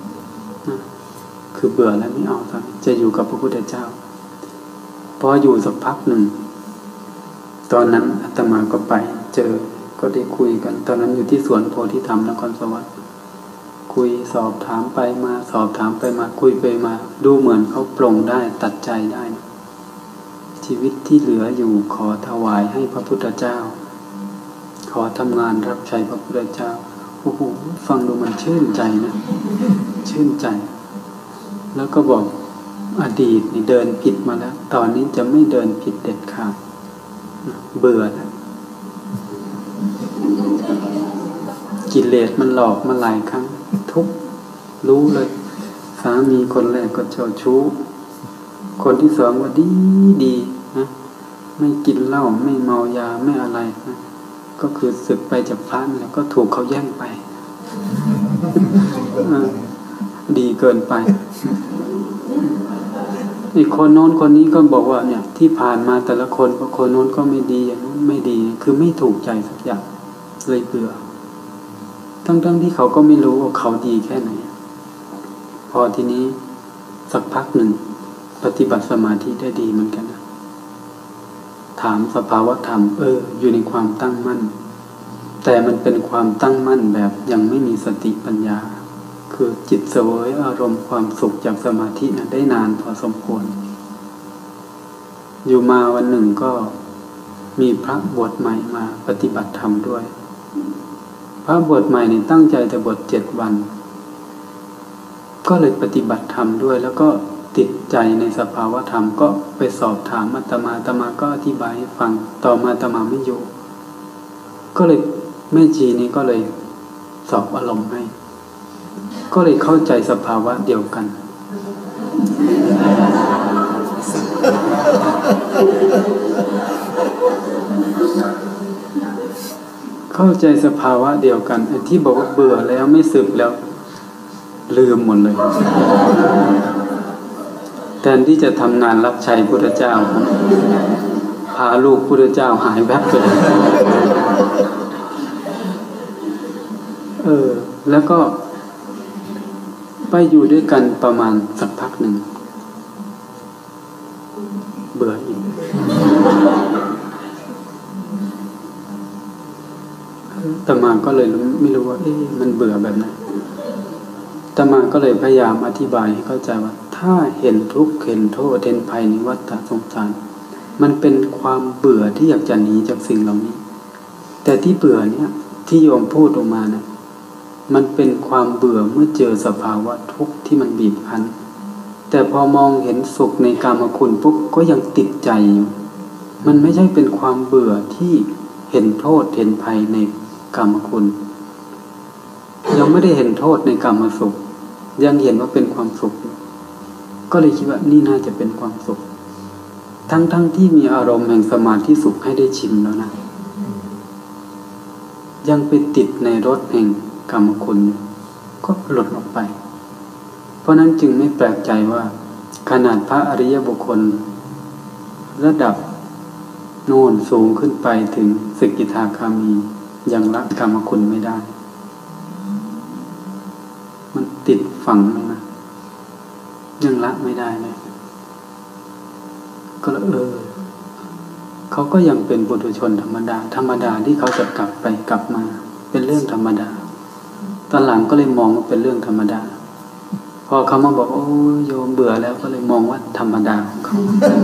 คือเบื่อแล้วไม่เอาตอนนี้จะอยู่กับพระพุทธเจ้าพออยู่สักพักหนึ่งตอนนั้นอาตมาก็ไปเจอก็ได้คุยกันตอนนั้นอยู่ที่สวนโพธิธรรมนครสวรรค์คุยสอบถามไปมาสอบถามไปมาคุยไปมาดูเหมือนเขาปลงได้ตัดใจได้ชีวิตที่เหลืออยู่ขอถวายให้พระพุทธเจ้าขอทำงานรับใช้พระพุทธเจ้าโอ้โหฟังดูมันชื่นใจนะชื่นใจแล้วก็บอกอดีตนี่เดินผิดมาแล้วตอนนี้จะไม่เดินผิดเด็ดขาดเบื่อแล้วกิเลสมันหลอกมาหลายครั้งทุกรู้เลยสามีคนแรกก็เจ้าชู้คนที่สองว่าดีดีนะไม่กินเหล้าไม่เมายาไม่อะไรนะก็คือสึกไปจากพระแล้วก็ถูกเขาแย่งไป ดีเกินไปอีกคนโน้นคนนี้ก็บอกว่าเนี่ยที่ผ่านมาแต่ละคนก็คนโน้นก็ไม่ดีอย่างนู้นไม่ดีคือไม่ถูกใจสักอย่างเลยเบื่อทั้งๆที่เขาก็ไม่รู้ว่าเขาดีแค่ไหนพอทีนี้สักพักหนึ่งปฏิบัติสมาธิได้ดีเหมือนกันนะทถามสภาวธรรมเอออยู่ในความตั้งมั่นแต่มันเป็นความตั้งมั่นแบบยังไม่มีสติปัญญาคือจิตเสวยอารมณ์ความสุขจากสมาธินะได้นานพอสมควรอยู่มาวันหนึ่งก็มีพระบวชใหม่มาปฏิบัติธรรมด้วยพระบวชใหม่นี่ตั้งใจจะบวชเจ็ดวันก็เลยปฏิบัติธรรมด้วยแล้วก็ติดใจในสภาวธรรมก็ไปสอบถามอาตมาอาตมาก็อธิบายให้ฟังต่อมาอาตมาไม่อยู่ก็เลยแม่ชีนี้ก็เลยสอบอารมณ์ให้ก็เลยเข้าใจสภาวะเดียวกันเข้าใจสภาวะเดียวกันไอ้ที่บอกว่าเบื่อแล้วไม่สึกแล้วลืมหมดเลยแทนที่จะทำงานรับใช้พุทธเจ้าพาลูกพุทธเจ้าหายแวบไปเลยเออแล้วก็ไปอยู่ด้วยกันประมาณสักพักหนึ่งเบื่ออีกอาตมาก็เลยไม่รู้ว่าเอ๊ะมันเบื่อแบบไหนอาตมาก็เลยพยายามอธิบายให้เข้าใจว่าถ้าเห็นทุกข์เห็นโทษเห็นภัยในวัฏสงสารมันเป็นความเบื่อที่อยากจะหนีจากสิ่งเหล่านี้แต่ที่เบื่อเนี่ยที่โยมพูดออกมานะมันเป็นความเบื่อเมื่อเจอสภาวะทุกข์ที่มันบีบคั้นแต่พอมองเห็นสุขในกามคุณปุ๊บก็ยังติดใจอยู่มันไม่ใช่เป็นความเบื่อที่เห็นโทษเห็นภัยในกามคุณยังไม่ได้เห็นโทษในกามสุขยังเห็นว่าเป็นความสุขก็เลยคิดว่านี่น่าจะเป็นความสุขทั้งๆ ท, ที่มีอารมณ์แห่งสมาธิสุขให้ได้ชิมแล้วนะยังไปติดในรสแห่งกามคุณก็หลุดออกไปเพราะนั้นจึงไม่แปลกใจว่าขนาดพระอริยบุคคลระดับโน่นสูงขึ้นไปถึงสกิทาคามียังละกามคุณไม่ได้มันติดฝังเลยนะยังละไม่ได้เลยก็เออเขาก็ยังเป็นปุถุชนธรรมดาธรรมดาที่เขาจะกลับไปกลับมาเป็นเรื่องธรรมดาตอนหลังก็เลยมองว่าเป็นเรื่องธรรมดาพอเขามาบอกโอ้โยมเบื่อแล้วก็เลยมองว่าธรรมดาของเขา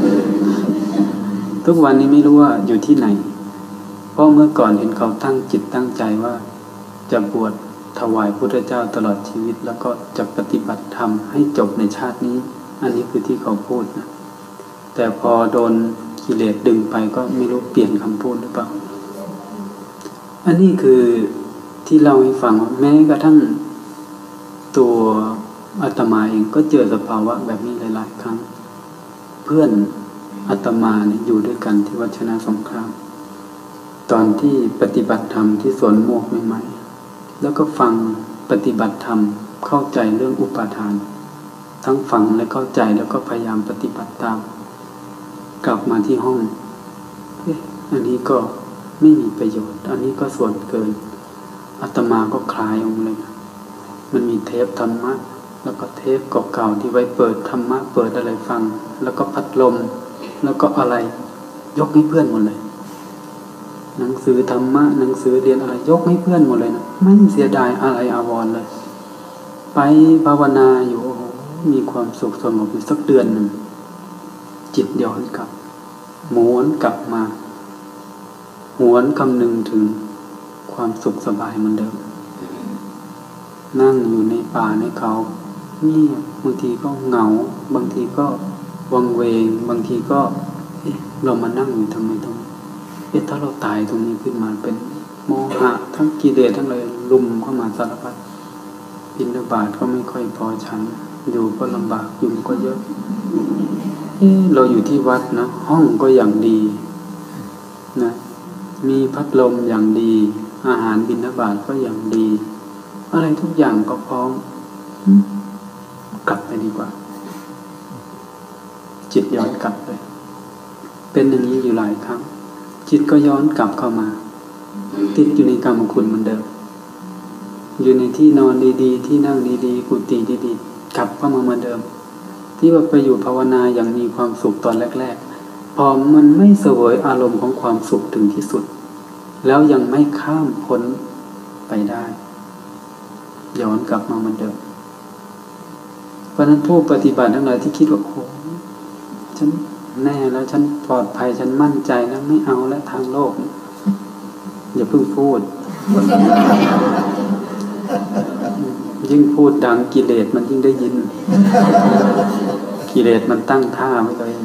ทุกวันนี้ไม่รู้ว่าอยู่ที่ไหนเพราะเมื่อก่อนเห็นเขาตั้งจิตตั้งใจว่าจะบวชถวายพุทธเจ้าตลอดชีวิตแล้วก็จะปฏิบัติธรรมให้จบในชาตินี้อันนี้คือที่เขาพูดนะแต่พอโดนกิเลสดึงไปก็ไม่รู้เปลี่ยนคำพูดหรือเปล่าอันนี้คือที่เล่าให้ฟังว่าแม้กระทั่งตัวอาตมาเองก็เจอสภาวะแบบนี้หลายๆครั้งเพื่อนอาตมาเนี่ยอยู่ด้วยกันที่วัดชนะสงครามตอนที่ปฏิบัติธรรมที่สวนโมกใหม่ๆแล้วก็ฟังปฏิบัติธรรมเข้าใจเรื่องอุปาทานทั้งฟังและเข้าใจแล้วก็พยายามปฏิบัติตามกลับมาที่ห้องเอ๊ะอันนี้ก็ไม่มีประโยชน์อันนี้ก็ส่วนเกินอาตมาก็คลายออกเลยมันมีเทปธรรมะแล้วก็เทปเก่าๆที่ไว้เปิดธรรมะเปิดอะไรฟังแล้วก็พัดลมแล้วก็อะไรยกให้เพื่อนหมดเลยหนังสือธรรมะหนังสือเรียนอะไรยกให้เพื่อนหมดเลยนะไม่เสียดายอะไรอาวรณ์เลยไปภาวนาอยู่มีความสุขสงบอยู่สักเดือนหนึ่งจิตย้อนกลับหมุนกลับมาหวนคำนึงถึงความสุขสบายเหมือนเดิมนั่งอยู่ในป่าในเขาเงียบบางทีก็เหงาบางทีก็วังเวงบางทีก็เอ๊ะเรามานั่งอยู่ทำไมตรงนี้เอ๊ะถ้าเราตายตรงนี้ขึ้นมาเป็นโมหะทั้งกิเลสทั้งเลยลุมเข้ามาสารพัดบิณฑบาตก็ไม่ค่อยพอฉันอยู่ก็ลำบากยุงก็เยอะเอ๊ะเราอยู่ที่วัดนะห้องก็อย่างดีนะมีพัดลมอย่างดีอาหารบิณฑบาตก็อย่างดีอะไรทุกอย่างก็พร้อมกลับไปดีกว่าจิตย้อนกลับไปเป็นอย่างนี้อยู่หลายครั้งจิตก็ย้อนกลับเข้ามาติดอยู่ในกรรมคุณเหมือนเดิมอยู่ในที่นอนดีๆที่นั่งดีๆกุฏิดีๆกลับเข้ามาเหมือนเดิมที่ว่าไปอยู่ภาวนาอย่างมีความสุขตอนแรกๆพอมันไม่เสวยอารมณ์ของความสุขถึงที่สุดแล้วยังไม่ข้ามพ้นไปได้ย้อนกลับมาเหมือนเดิมเพราะนั้นผู้ปฏิบัติทั้งหลายที่คิดว่าโอ้ฉันแน่แล้วฉันปลอดภัยฉันมั่นใจแล้วไม่เอาแล้วทางโลกอย่าเพิ่งพูดยิ่งพูดดังกิเลสมันยิ่งได้ยินกิเลสมันตั้งท่าไว้เลย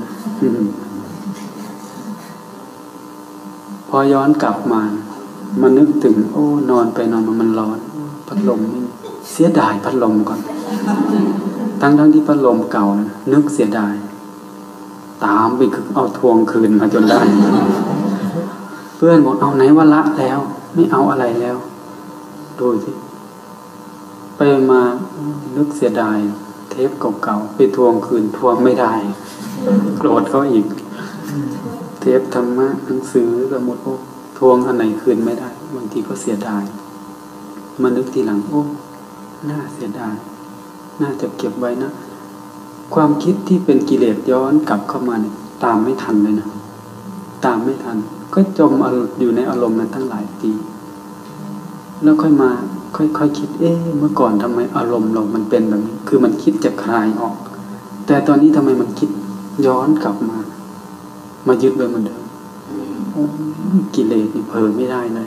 พอย้อนกลับมามานึกถึงโอ้นอนไปนอนมามันร้อนพัดลมนี่เสียดายพัดลมก่อนทั้งทั้งที่พัดลมเก่านะนึกเสียดายตามไปคือเอาทวงคืนมาจนได้เพื่อนบอกเอาไหนว่าละแล้วไม่เอาอะไรแล้วดูสิไปมานึกเสียดายเทปเก่าๆไปทวงคืนทวงไม่ได้โกรธเขาอีกเทปธรรมะหนังสือก็หมดโอ้ทวงอันไหนคืนไม่ได้บางทีก็เสียดายมานึกทีหลังโอ้น่าเสียดายน่าจะเก็บไว้นะความคิดที่เป็นกิเลสย้อนกลับเข้ามาเนี่ยตามไม่ทันเลยนะตามไม่ทันก็จมอยู่ในอารมณ์นั้นตั้งหลายปีแล้วค่อยมาค่อยๆ ค, คิดเอ๊ะเมื่อก่อนทำไมอารมณ์เรามันเป็นแบบนี้คือมันคิดจะคลายออกแต่ตอนนี้ทำไมมันคิดย้อนกลับมามายึดไว้เหมือนเดิมกิเลสนี่เผลอไม่ได้เลย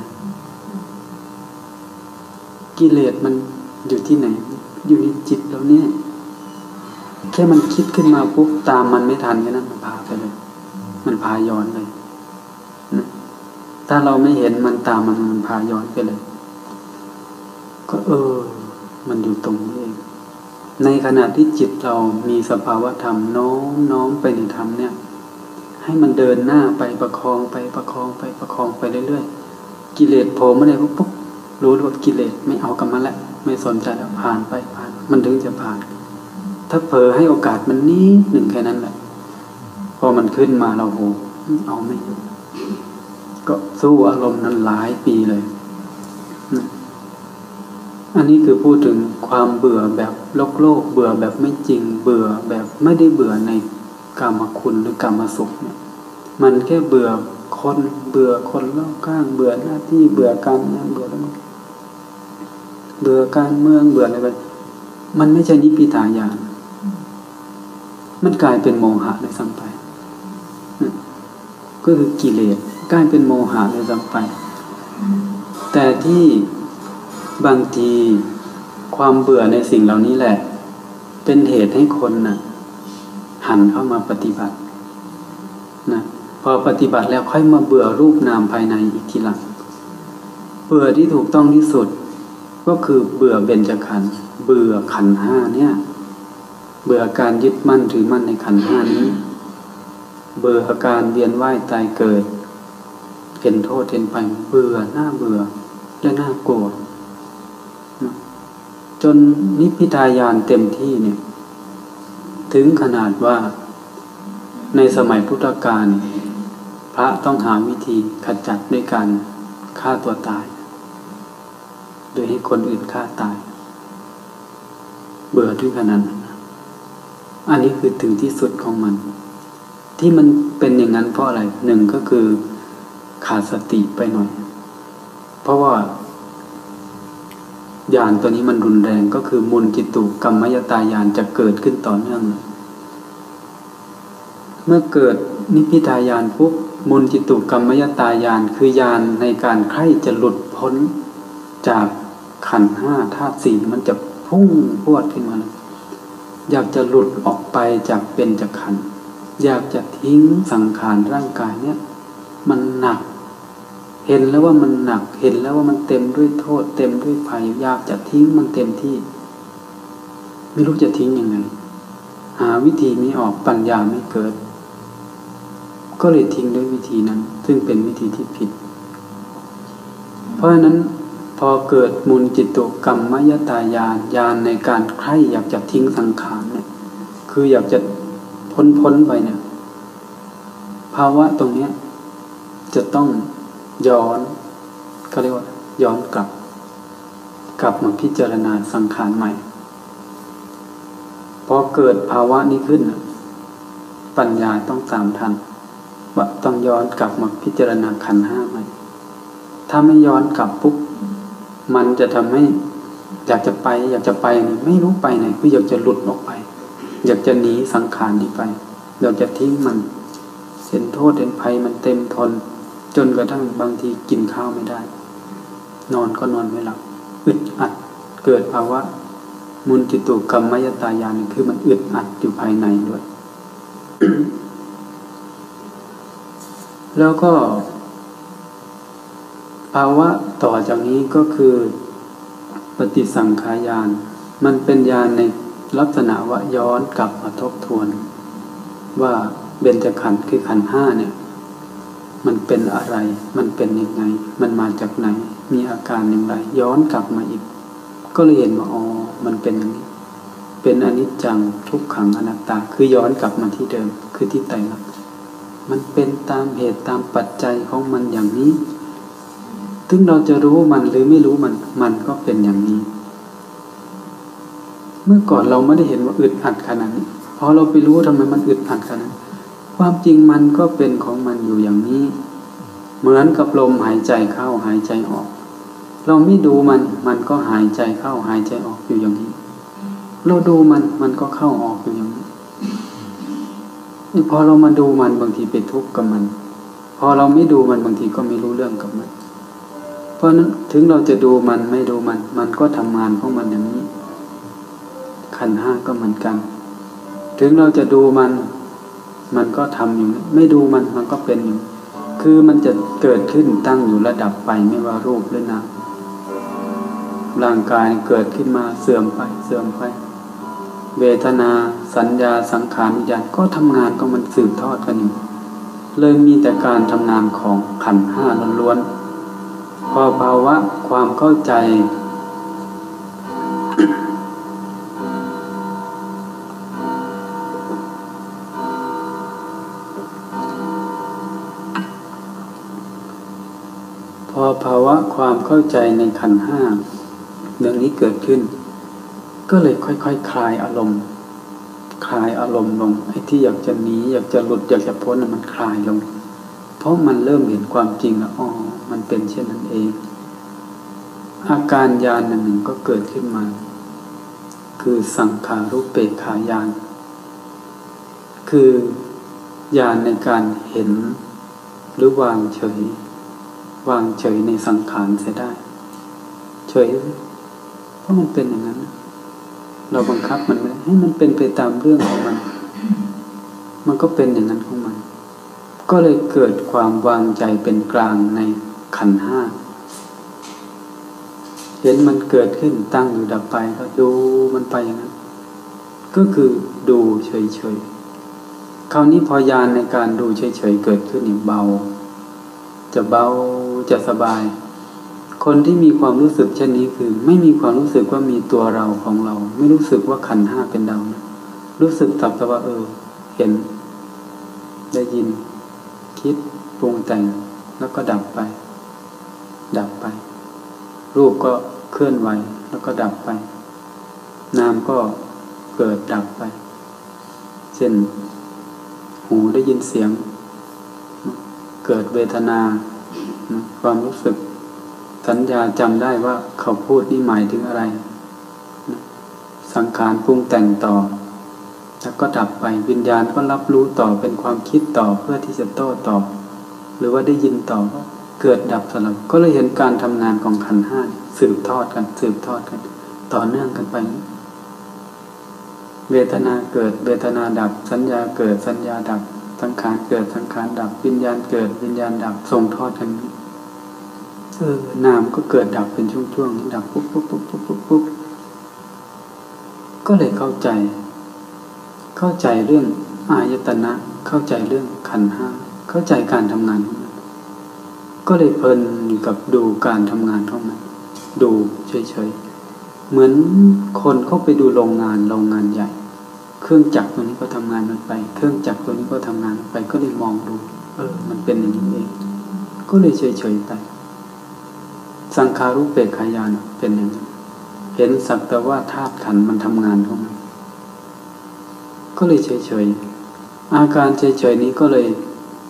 กิเลสมันอยู่ที่ไหนอยู่ในจิตเราเนี่ยแค่มันคิดขึ้นมาปุ๊บตามมันไม่ทันแค่นั้นมันพาไปเลยมันพาย้อนเลยนะถ้าเราไม่เห็นมันตามมันมันพาย้อนไปเลยก็เออมันอยู่ตรงนี้เองในขณะที่จิตเรามีสภาวะธรรมโน้มน้อมไปในธรรมเนี่ยให้มันเดินหน้าไปประคองไปประคองไปประคองไปเรื่อยๆกิเลสโผล่มาได้ปุ๊บปุ๊บรู้ว่ากิเลสไม่เอากับมันแล้วไม่สนใจแล้วผ่านไปผ่านมันถึงจะผ่านถ้าเผลอให้โอกาสมันนิดหนึ่งแค่นั้นแหละพอมันขึ้นมาเราโหเอาไม่อยู่ก็สู้อารมณ์นั้นหลายปีเลยอันนี้คือพูดถึงความเบื่อแบบโลกโลกเบื่อแบบไม่จริงเบื่อแบบไม่ได้เบื่อในกามคุณหรือกามสุขเนี่ยมันแค่เบื่อคนเบื่อคนรอบข้างเบื่อหน้าที่เบื่อการงานเบื่อแล้วเบื่อการเมืองเบื่ออะไรไปมันไม่ใช่นิพพิทายานมันกลายเป็นโมหะเลยซ้ำไปก็คือกิเลสกลายเป็นโมหะเลยซ้ำไปแต่ที่บางทีความเบื่อในสิ่งเหล่านี้แหละเป็นเหตุให้คนน่ะหันเข้ามาปฏิบัตินะพอปฏิบัติแล้วค่อยมาเบื่อรูปนามภายในอีกทีหลังเบื่อที่ถูกต้องที่สุดก็คือเบื่อเบญจขันธ์เบื่อขันธ์ห้าเนี่ยเบื่อการยึดมั่นถือมั่นในขันธ์ห้านี้เบื่ออาการเวียนว่ายตายเกิดเห็นโทษเห็นภัยเบื่อหน้าเบื่อและน่ากลัวจนนิพพิทายานเต็มที่เนี่ยถึงขนาดว่าในสมัยพุทธกาลพระต้องหาวิธีขจัดด้วยการฆ่าตัวตายโดยให้คนอื่นฆ่าตายเบื่อถึงขนาดนั้นอันนี้คือถึงที่สุดของมันที่มันเป็นอย่างนั้นเพราะอะไรหนึ่งก็คือขาดสติไปหน่อยเพราะว่าญาณตัวนี้มันรุนแรงก็คือมุนจิตุกัมมยตายานจะเกิดขึ้นต่อเนื่องเลยเมื่อเกิดนิพพิทายานปุ๊บมุนจิตุกัมมยตายานคือญาณในการใคร่จะหลุดพ้นจากขันธ์ห้าธาตุสี่มันจะพุ่งพรวดขึ้นมาเลยอยากจะหลุดออกไปจากเป็นจากขันธ์อยากจะทิ้งสังขารร่างกายเนี่ยมันหนักเห็นแล้วว่ามันหนักเห็นแล้วว่ามันเต็มด้วยโทษเต็มด้วยภัยอยากจะทิ้งมันเต็มที่ไม่รู้จะทิ้งยังไงหาวิธีไม่ออกปัญญาไม่เกิดก็เลยทิ้งด้วยวิธีนั้นซึ่งเป็นวิธีที่ผิดเพราะฉะนั้นพอเกิดมุนจิตุกัมมยตายานญาณในการใคร่อยากจะทิ้งสังขารเนี่ยคืออยากจะพ้นพ้นไปเนี่ยภาวะตรงเนี้ยจะต้องย้อนเขาเรียกว่าย้อนกลับกลับมาพิจารณาสังขารใหม่พอเกิดภาวะนี้ขึ้นปัญญาต้องตามทันว่าต้องย้อนกลับมาพิจารณาขันธ์ห้าใหม่ถ้าไม่ย้อนกลับปุ๊บมันจะทำให้อยากจะไปอยากจะไปไม่รู้ไปไหนคืออยากจะหลุดออกไปอยากจะหนีสังขารนี้ไปอยากจะทิ้งมันเห็นโทษเห็นภัยมันเต็มทนจนกระทั่งบางทีกินข้าวไม่ได้นอนก็นอนไม่หลับอึดอัดเกิดภาวะมุนจิตุกรรมยตายานคือมันอึดอัดอยู่ภายในด้วย แล้วก็ภาวะต่อจากนี้ก็คือปฏิสังขายานมันเป็นญาณในลักษณะว่าย้อนกลับมาทบทวนว่าเบญจขันธ์คือขันธ์ห้าเนี่ยมันเป็นอะไรมันเป็นยังไงมันมาจากไหนมีอาการอย่างไรย้อนกลับมาอีกก็เลยเห็นว่าอ๋อมันเป็นอย่างนี้เป็นอนิจจังทุกขังอนัตตาคือย้อนกลับมาที่เดิมคือที่ไตรลักษณ์มันเป็นตามเหตุตามปัจจัยของมันอย่างนี้ถึงเราจะรู้มันหรือไม่รู้มันมันก็เป็นอย่างนี้เมื่อก่อนเราไม่ได้เห็นว่าอึดอัดขนาดนี้พอเราไปรู้ทำไมมันอึดอัดขนาดนั้นความจริงมันก็เป็นของมันอยู่อย่างนี้เหมือนกับลมหายใจเข้าหายใจออกเราไม่ดูมันมันก็หายใจเข้าหายใจออกอยู่อย่างนี้เราดูมันมันก็เข้าออกอยู่อย่างนี้พอเรามาดูมันบางทีไปทุกข์กับมันพอเราไม่ดูมันบางทีก็ไม่รู้เรื่องกับมันเพราะนั้นถึงเราจะดูมันไม่ดูมันมันก็ทำงานของมันอย่างนี้ขันธ์ห้าก็เหมือนกันถึงเราจะดูมันมันก็ทำอยู่ไม่ดูมันมันก็เป็นอยู่คือมันจะเกิดขึ้นตั้งอยู่ระดับไปไม่ว่ารูปหรือนามร่างกายเกิดขึ้นมาเสื่อมไปเสื่อมไปเวทนาสัญญาสังขารวิญญาณก็ทำงานก็มันสืบทอดกันอยู่เลยมีแต่การทำงานของขันธ์ห้าล้วนๆพอภาวะความเข้าใจ พอภาวะความเข้าใจในขันธ์ห้าเรื่องนี้เกิดขึ้นก็เลยค่อยๆ ค, คลายอารมณ์คลายอารมณ์ลงไอ้ที่อยากจะหนีอยากจะหลุดอยากจะพ้นมันคลายลงเพราะมันเริ่มเห็นความจริงแล้วอ๋อมันเป็นเช่นนั้นเองอาการญาณหนึ่งก็เกิดขึ้นมาคือสังขารุปเปกขาญาณคือญาณในการเห็นหรือวางเฉยวางเฉยในสังขารเสียได้เฉยเพราะมันเป็นอย่างนั้นเราบังคับมันไม่ได้ให้มันเป็นไปตามเรื่องของมันมันก็เป็นอย่างนั้นของมันก็เลยเกิดความวางใจเป็นกลางในขันธ์ห้าเห็นมันเกิดขึ้นตั้งอยู่ดับไปก็ดูมันไปอย่างนั้นก็คือดูเฉยๆคราวนี้พอญาณในการดูเฉยๆเกิดขึ้นนี่เบาจะเบาจะสบายคนที่มีความรู้สึกเช่นนี้คือไม่มีความรู้สึกว่ามีตัวเราของเราไม่รู้สึกว่าขันธ์ห้าเป็นเรานะรู้สึกสักแต่ว่าเออเห็นได้ยินคิดปรุงแต่งแล้วก็ดับไปดับไปรูปก็เคลื่อนไหวแล้วก็ดับไปนามก็เกิดดับไปเช่นหูได้ยินเสียงเกิดเวทนาความรู้สึกสัญญาจำได้ว่าเขาพูดนี่หมายถึงอะไรสังขารปรุงแต่งต่อแล้วก็ดับไปวิญญาณก็รับรู้ต่อเป็นความคิดต่อเพื่อที่จะโต้ตอบหรือว่าได้ยินต่อเกิดดับสลับก็เลยเห็นการทำงานของขันธ์ห้าสืบทอดกันสืบทอดกันต่อเนื่องกันไปเวทนาเกิดเวทนาดับสัญญาเกิดสัญญาดับสังขารเกิดสังขารดับวิญญาณเกิดวิญญาณดับส่งทอดกันเออนามก็เกิดดับเป็นช่วงๆดับปุ๊บปุ๊บปุ๊บปุ๊บปุ๊บปุ๊บก็เลยเข้าใจเข้าใจเรื่องอายตนะเข้าใจเรื่องขันธ์ห้าเข้าใจการทำงานของมันก็เลยเพลินอยู่กับดูการทำงานของมันดูเฉยๆเหมือนคนเข้าไปดูโรงงานโรงงานใหญ่เครื่องจักรตัวนี้ก็ทำงานมันไปเครื่องจักรตัวนี้ก็ทำงานไปก็เลยมองดูเออมันเป็นอย่างนี้เองก็เลยเฉยๆไปสังขารุปเปกขาญาณเป็นอย่างนี้เห็นสักแต่ว่าธาตุขันธ์มันทำงานของมันก็เลยเฉยๆอาการเฉยๆนี้ก็เลย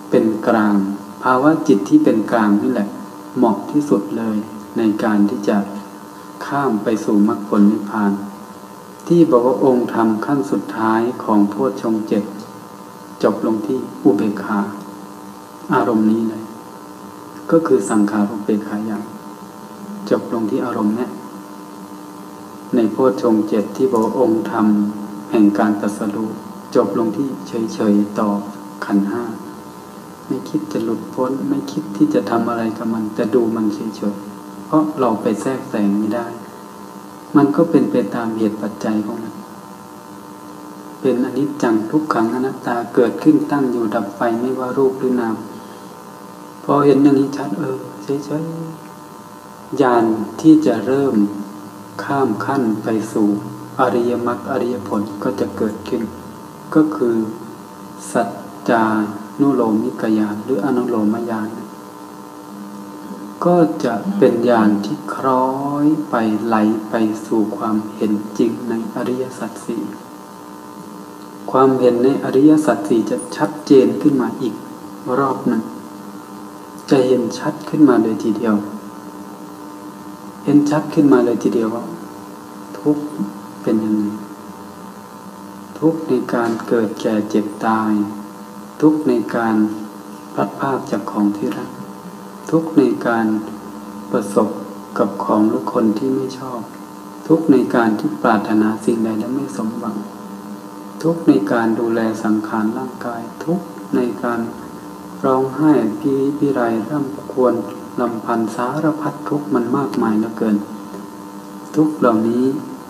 เป็นกลางภาวะจิตที่เป็นกลางนี่แหละเหมาะที่สุดเลยในการที่จะข้ามไปสู่มรรคผลนิพพานที่บอกว่าองค์ธรรมขั้นสุดท้ายของโพชฌงค์เจ็ดจบลงที่อุเบกขาอารมณ์นี้เลยก็คือสังขารุปเบกขาญาณจบลงที่อารมณ์เนี้ยในโพชฌงค์เจ็ดที่บอกองค์ธรรมแห่งการตรัสรู้จบลงที่เฉยๆต่อขันธ์ห้าไม่คิดจะหลุดพ้นไม่คิดที่จะทำอะไรกับมันแต่ดูมันเฉยๆเพราะเราไปแทรกแซงไม่ได้มันก็เป็นไปตามเหตุปัจจัยของมันเป็นอนิจจังทุกขังอนัตตาเกิดขึ้นตั้งอยู่ดับไปไม่ว่ารูปหรือนามพอเห็นอย่างนี้ชัดเออเฉยๆญาณที่จะเริ่มข้ามขั้นไปสู่อริยมรรคอริยผลก็จะเกิดขึ้นก็คือสัจจานุโลมิกญาณหรืออนุโลมญาณก็จะเป็นญาณที่คล้อยไปไหลไปสู่ความเห็นจริงในอริยสัจสี่ความเห็นในอริยสัจสี่จะชัดเจนขึ้นมาอีกรอบหนึ่งจะเห็นชัดขึ้นมาเลยทีเดียวเห็นชัดขึ้นมาเลยทีเดียวว่าทุกข์เป็นยังไงทุกข์ในการเกิดแก่เจ็บตายทุกข์ในการพลัดพรากจากของที่รักทุกข์ในการประสบกับของหรือคนที่ไม่ชอบทุกข์ในการที่ปรารถนาสิ่งใดแล้วไม่สมหวังทุกข์ในการดูแลสังขารร่างกายทุกข์ในการร้องไห้พิพิไรร่ำควรลำพันสารพัดทุกข์มันมากมายเหลือเกินทุกข์เหล่านี้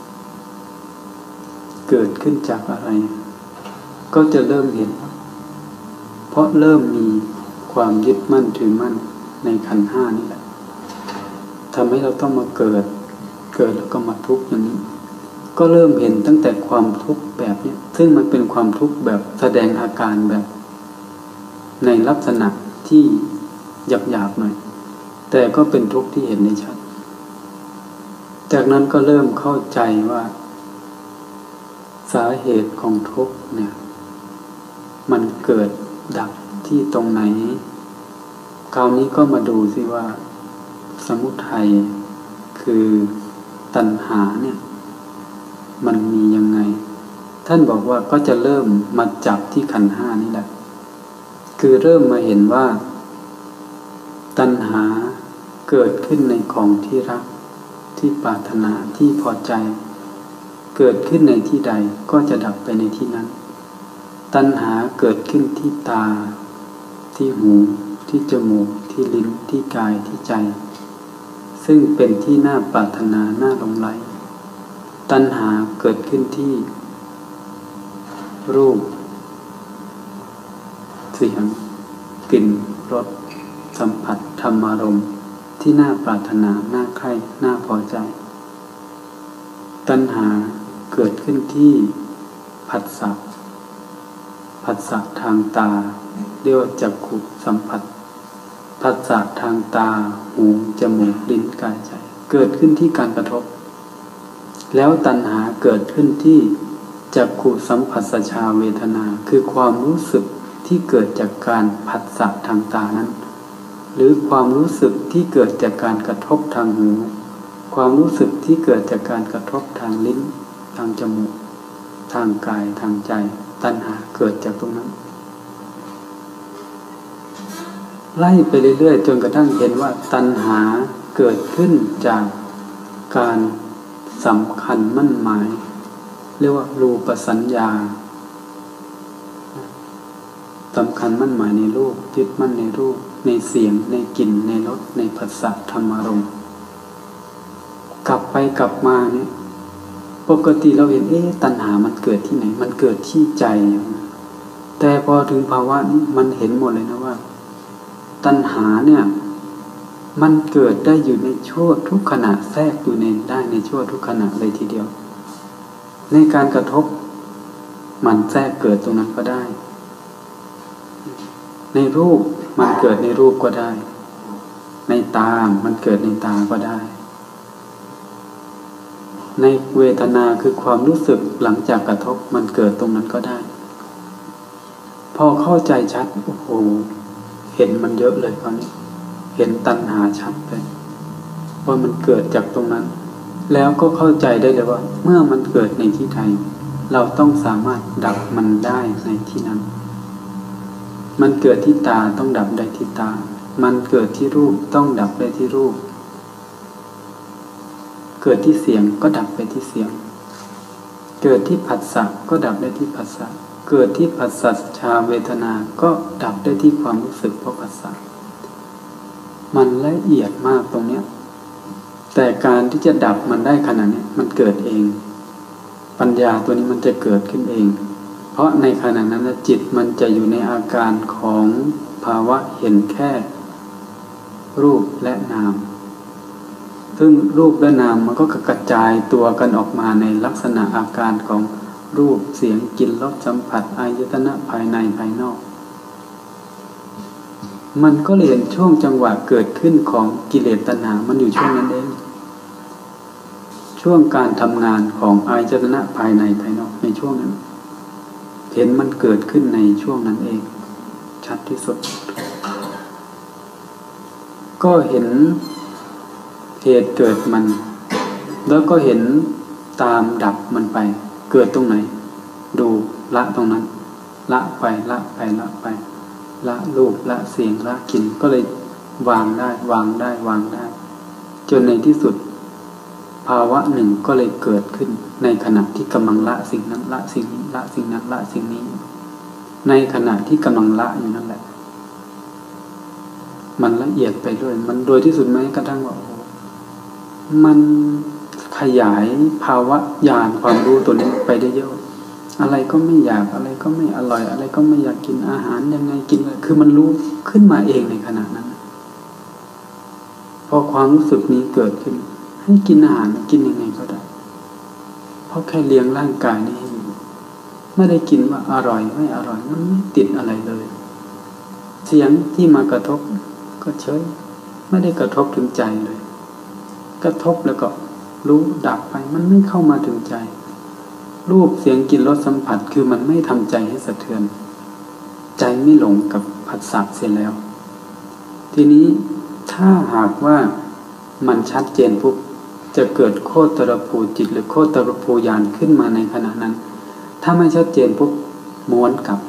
เกิดขึ้นจากอะไรก็จะเริ่มเห็นเพราะเริ่มมีความยึดมั่นถือมั่นในขันธ์ห้านี่แหละทำให้เราต้องมาเกิดเกิดแล้วก็มาทุกข์อย่างนี้ก็เริ่มเห็นตั้งแต่ความทุกข์แบบนี้ซึ่งมันเป็นความทุกข์แบบแสดงอาการแบบในลักษณะที่หยาบๆหน่อยแต่ก็เป็นทุกข์ที่เห็นได้ชัดจากนั้นก็เริ่มเข้าใจว่าสาเหตุของทุกข์เนี่ยมันเกิดดับที่ตรงไหนคราวนี้ก็มาดูสิว่าสมุทัยคือตัณหาเนี่ยมันมียังไงท่านบอกว่าก็จะเริ่มมาจับที่ขันธ์ห้านี่แหละคือเริ่มมาเห็นว่าตัณหาเกิดขึ้นในของที่รักที่ปรารถนาที่พอใจเกิดขึ้นในที่ใดก็จะดับไปในที่นั้นตัณหาเกิดขึ้นที่ตาที่หูที่จมูกที่ลิ้นที่กายที่ใจซึ่งเป็นที่น่าปรารถนาน่าหลงใหลตัณหาเกิดขึ้นที่รูปเสียงกลิ่นรสสัมผัสธรรมารมณ์ที่น่าปรารถนาน่าใคร่น่าพอใจตัณหาเกิดขึ้นที่ผัสสะผัสสะทางตาเรียกว่าจักขุสัมผัสผัสสะทางตาหูจมูกลิ้นกายใจเกิดขึ้นที่การกระทบแล้วตัณหาเกิดขึ้นที่จักขุสัมผัสชาเวทนาคือความรู้สึกที่เกิดจากการผัสสะทางตานั้นหรือความรู้สึกที่เกิดจากการกระทบทางหูความรู้สึกที่เกิดจากการกระทบทางลิ้นทางจมูกทางกายทางใจตัณหาเกิดจากตรงนั้นไล่ไปเรื่อยๆจนกระทั่งเห็นว่าตัณหาเกิดขึ้นจากการสำคัญมั่นหมายเรียกว่ารูปสัญญาสำคัญมั่นหมายในรูปยึดมั่นในรูปในเสียงในกลิ่นในรสในผัสสะธรรมารมณ์กลับไปกลับมาเนี่ยปกติเราเห็นเอ๊ะตัณหามันเกิดที่ไหนมันเกิดที่ใจแต่พอถึงภาวะนี้มันเห็นหมดเลยนะว่าตัณหาเนี่ยมันเกิดได้อยู่ในชั่วทุกขณะแทรกอยู่ในได้ในชั่วทุกขณะเลยทีเดียวในการกระทบมันแทรกเกิดตรงนั้นก็ได้ในรูปมันเกิดในรูปก็ได้ในตามันเกิดในตาก็ได้ในเวทนาคือความรู้สึกหลังจากกระทบมันเกิดตรงนั้นก็ได้พอเข้าใจชัดโอ้โหเห็นมันเยอะเลยคราวนี้เห็นตัณหาชัดเลยว่ามันเกิดจากตรงนั้นแล้วก็เข้าใจได้เลยว่าเมื่อมันเกิดในที่ใดเราต้องสามารถดับมันได้ในที่นั้นมันเกิดที่ตาต้องดับได้ที่ตามันเกิดที่รูปต้องดับได้ที่รูปเกิดที่เสียงก็ดับไปที่เสียงเกิดที่ผัสสะก็ดับได้ที่ผัสสะเกิดที่ผัสสะชาเวทนาก็ดับได้ที่ความรู้สึกเพราะผัสสะมันละเอียดมากตรงเนี้ยแต่การที่จะดับมันได้ขนาดนี้มันเกิดเองปัญญาตัวนี้มันจะเกิดขึ้นเองเพราะในขณะนั้นจิตมันจะอยู่ในอาการของภาวะเห็นแค่รูปและนามซึ่งรูปและนามมันก็กระจายตัวกันออกมาในลักษณะอาการของรูปเสียงกลิ่นรสสัมผัสอายตนะภายในภายนอกมันก็เลยเห็นช่วงจังหวะเกิดขึ้นของกิเลสตัณหามันอยู่ช่วงนั้นเองช่วงการทำงานของอายตนะภายในภายนอกในช่วงนั้นเห็นมันเกิดขึ้นในช่วงนั้นเองชัดที่สุดก็เห็นเหตุเกิดมันแล้วก็เห็นตามดับมันไปเกิดตรงไหนดูละตรงนั้นละไปละไปละไปละรูปละเสียงละกลิ่นก็เลยวางได้วางได้วางได้จนในที่สุดภาวะหนึ่งก็เลยเกิดขึ้นในขณะที่กำลังละสิ่งนั้นละสิ่งนี้ละสิ่งนั้นละสิ่งนี้ในขณะที่กำลังละอยู่นั่นแหละมันละเอียดไปด้วยมันโดยที่สุดแม้กระทั่งว่ามันขยายภาวะญาณความรู้ตัวนี้ไปได้เยอะอะไรก็ไม่อยากอะไรก็ไม่อร่อยอะไรก็ไม่อยากกินอาหารยังไงกินเลยคือมันรู้ขึ้นมาเองในขณะนั้นพอความรู้สึกนี้เกิดขึ้นให้กินอาหารกินยังไงก็ได้เพราะแค่เลี้ยงร่างกายนี้ให้อยู่ไม่ได้กินว่าอร่อยไม่อร่อยมันไม่ติดอะไรเลยเสียงที่มากระทบก็เฉยไม่ได้กระทบถึงใจเลยกระทบแล้วก็รู้ดับไปมันไม่เข้ามาถึงใจรูปเสียงกลิ่นรสสัมผัสคือมันไม่ทำใจให้สะเทือนใจไม่หลงกับผัสสะเสียแล้วทีนี้ถ้าหากว่ามันชัดเจนปุ๊บจะเกิดโคตรภูจิตหรือโคตรภูญาณขึ้นมาในขณะนั้นถ้าไม่ชัดเจนปุ๊บม้วนกลับ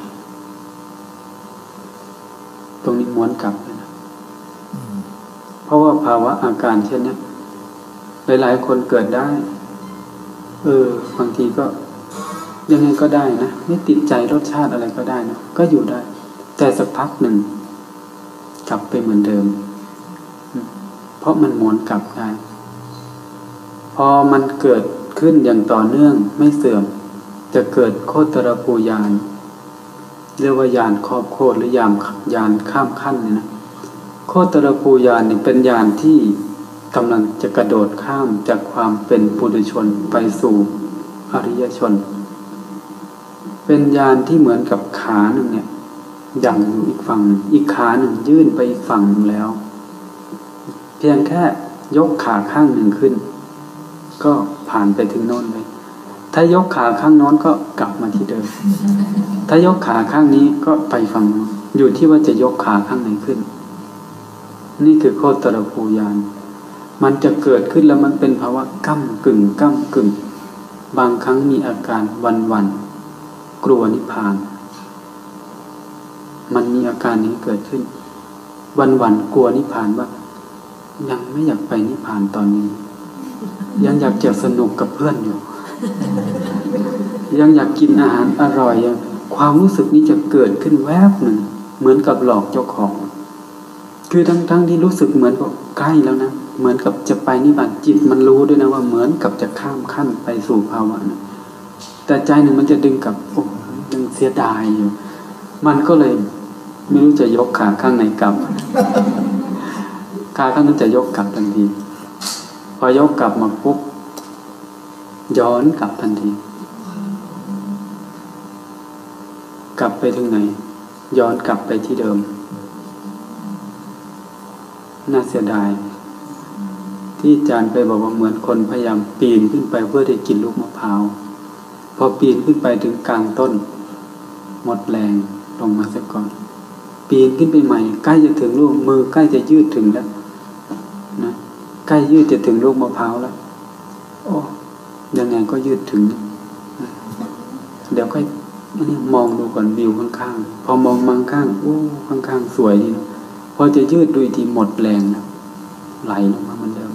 ตรงนี้ม้วนกลับเลยนะเพราะว่าภาวะอาการเช่นนี้หลายๆคนเกิดได้เออบางทีก็ยังไงก็ได้นะไม่ติดใจรสชาติอะไรก็ได้นะก็อยู่ได้แต่สักพักหนึ่งกลับไปเหมือนเดิมเพราะมันหมุนกลับได้พอมันเกิดขึ้นอย่างต่อเนื่องไม่เสื่อมจะเกิดโคตรภูญาณเรียกว่าญาณครอบโคตรหรือญาณญาณข้ามขั้นเนี่ยนะโคตรภูญาณนี่เป็นญาณที่กำลังจะกระโดดข้ามจากความเป็นปุถุชนไปสู่อริยชนเป็นญาณที่เหมือนกับขาหนึ่งเนี่ยยังอยู่อีกฝั่งอีกขาหนึ่งยื่นไปอีกฝั่งหนึ่งแล้วเพียงแค่ยกขาข้างหนึ่งขึ้นก็ผ่านไปถึงโน้นเลยถ้ายกขาข้างโน้นก็กลับมาที่เดิมถ้ายกขาข้างนี้ก็ไปฝั่งโน้นอยู่ที่ว่าจะยกขาข้างไหนขึ้นนี่คือโคตรภูญาณมันจะเกิดขึ้นแล้วมันเป็นภาวะก้ำกึ่งก้ำกึ่งบางครั้งมีอาการวันวันกลัวนิพพานมันมีอาการนี้เกิดขึ้นวันวันกลัวนิพพานว่ายังไม่อยากไปนิพพานตอนนี้ยังอยากจะสนุกกับเพื่อนอยู่ยังอยากกินอาหารอร่อยยังความรู้สึกนี้จะเกิดขึ้นแวบหนึ่งเหมือนกับหลอกเจ้าของคือทั้งๆที่รู้สึกเหมือนกับใกล้แล้วนะเหมือนกับจะไปนิพพานจิตมันรู้ด้วยนะว่าเหมือนกับจะข้ามขั้นไปสู่ภาวะนะแต่ใจหนึ่งมันจะดึงกลับโอ้ยังเสียดายอยู่มันก็เลยไม่รู้จะยกขาข้างไหนกลับขาข้างนั้นจะยกกลับทันทีพอยกกลับมาปุ๊บย้อนกลับทันทีกลับไปถึงไหนย้อนกลับไปที่เดิมน่าเสียดายที่อาจารย์ไปบอกว่าเหมือนคนพยายามปีนขึ้นไปเพื่อได้กินลูกมะพร้าวพอปีนขึ้นไปถึงกลางต้นหมดแรงลงมาซะก่อนปีนขึ้นไปใหม่ใกล้จะถึงลูกมือใกล้จะยืดถึงแล้วนะใกล้ยืดจะถึงลูกมะพร้าวแล้วโอ้ยังไงก็ยืดถึงเดี๋ยวค่อยนี่มองดูก่อนวิวข้างๆพอมองมังข้างโอ้ข้างๆสวยดีนะพอจะยืดดูทีหมดแรงนะไหลลงมาเหมือนเดิม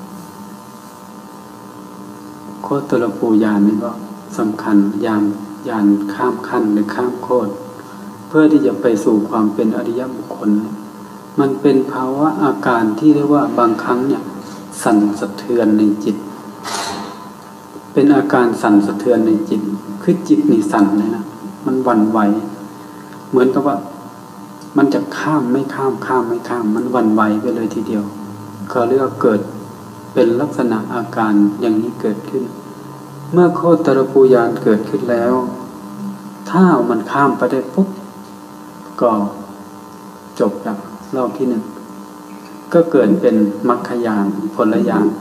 โคตรภูญาณนี่ก็สำคัญยามยานข้ามขั้นหรือข้ามโคตรเพื่อที่จะไปสู่ความเป็นอริยบุคคลมันเป็นภาวะอาการที่เรียกว่าบางครั้งเนี่ยสั่นสะเทือนในจิตเป็นอาการสั่นสะเทือนในจิตคือจิตนี่สั่นเลยนะมันหวั่นไหวเหมือนกับว่ามันจะข้ามไม่ข้ามข้ามไม่ข้ามมันหวั่นไหวไปเลยทีเดียวเขาเรียกว่าเกิดเป็นลักษณะอาการอย่างนี้เกิดขึ้นเมื่อโคตรภูญาณเกิดขึ้นแล้วถ้ามันข้ามไปได้ปุ๊บก็จบแล้วรอบที่หนึ่งก็เกิดเป็นมรรคญาณผลญาณ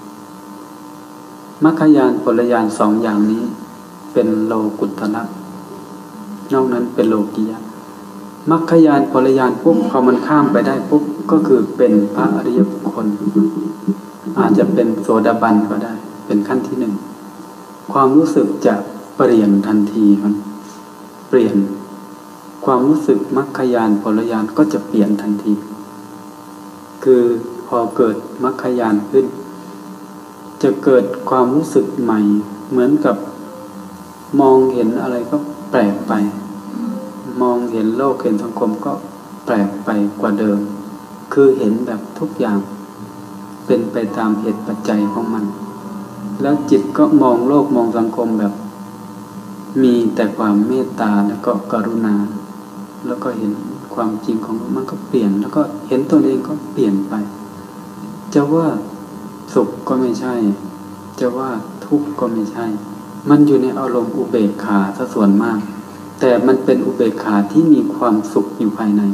มรรคญาณผลญาณสองอย่างนี้เป็นโลกุตระนอกนั้นเป็นโลกียะมรรคญาณผลญาณปุ๊บพอมันข้ามไปได้ปุ๊บก็คือเป็นพระอริยบุคคลอาจจะเป็นโสดาบันก็ได้เป็นขั้นที่หนึ่งความรู้สึกจะเปลี่ยนทันทีมันเปลี่ยนความรู้สึกมรรคญาณผลญาณก็จะเปลี่ยนทันทีคือพอเกิดมรรคญาณขึ้นจะเกิดความรู้สึกใหม่เหมือนกับมองเห็นอะไรก็แปลกไปมองเห็นโลกเห็นสังคมก็แปลกไปกว่าเดิมคือเห็นแบบทุกอย่างเป็นไปตามเหตุปัจจัยของมันแล้วจิตก็มองโลกมองสังคมแบบมีแต่ความเมตตาแล้วก็กรุณาแล้วก็เห็นความจริงของมันก็เปลี่ยนแล้วก็เห็นตัวเองก็เปลี่ยนไปจะว่าสุขก็ไม่ใช่จะว่าทุกข์ก็ไม่ใช่มันอยู่ในอารมณ์อุเบกขาซะส่วนมากแต่มันเป็นอุเบกขาที่มีความสุขอยู่ภายใน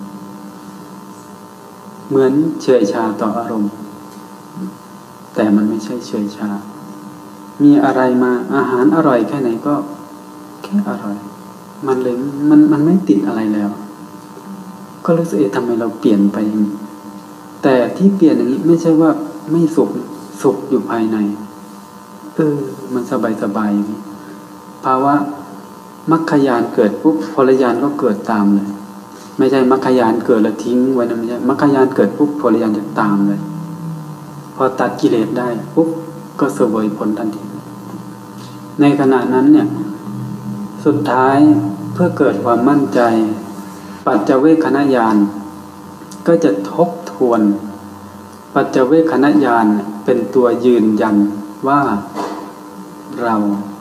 เหมือนเฉยชาต่ออารมณ์แต่มันไม่ใช่เฉยชามีอะไรมาอาหารอร่อยแค่ไหนก็แค่อร่อยมันเลยมันมันไม่ติดอะไรแล้วก็รู้สึกเอ๊ะทำไมเราเปลี่ยนไปอย่างนี้แต่ที่เปลี่ยนอย่างนี้ไม่ใช่ว่าไม่สุขสุขอยู่ภายในเออมันสบายสบายอย่างนี้ภาวะมรรคญาณเกิดปุ๊บผลญาณก็เกิดตามเลยไม่ใช่มรรคญาณเกิดแล้วทิ้งไว้นะไม่ใช่มรรคญาณเกิดปุ๊บผลญาณจะตามเลยพอตัดกิเลสได้ปุ๊บก็เสวยผลทันทีในขณะนั้นเนี่ยสุดท้ายเพื่อเกิดความมั่นใจปัจจเวคขณญาณก็จะทบทวนปัจจเวคขณญาณเป็นตัวยืนยันว่าเรา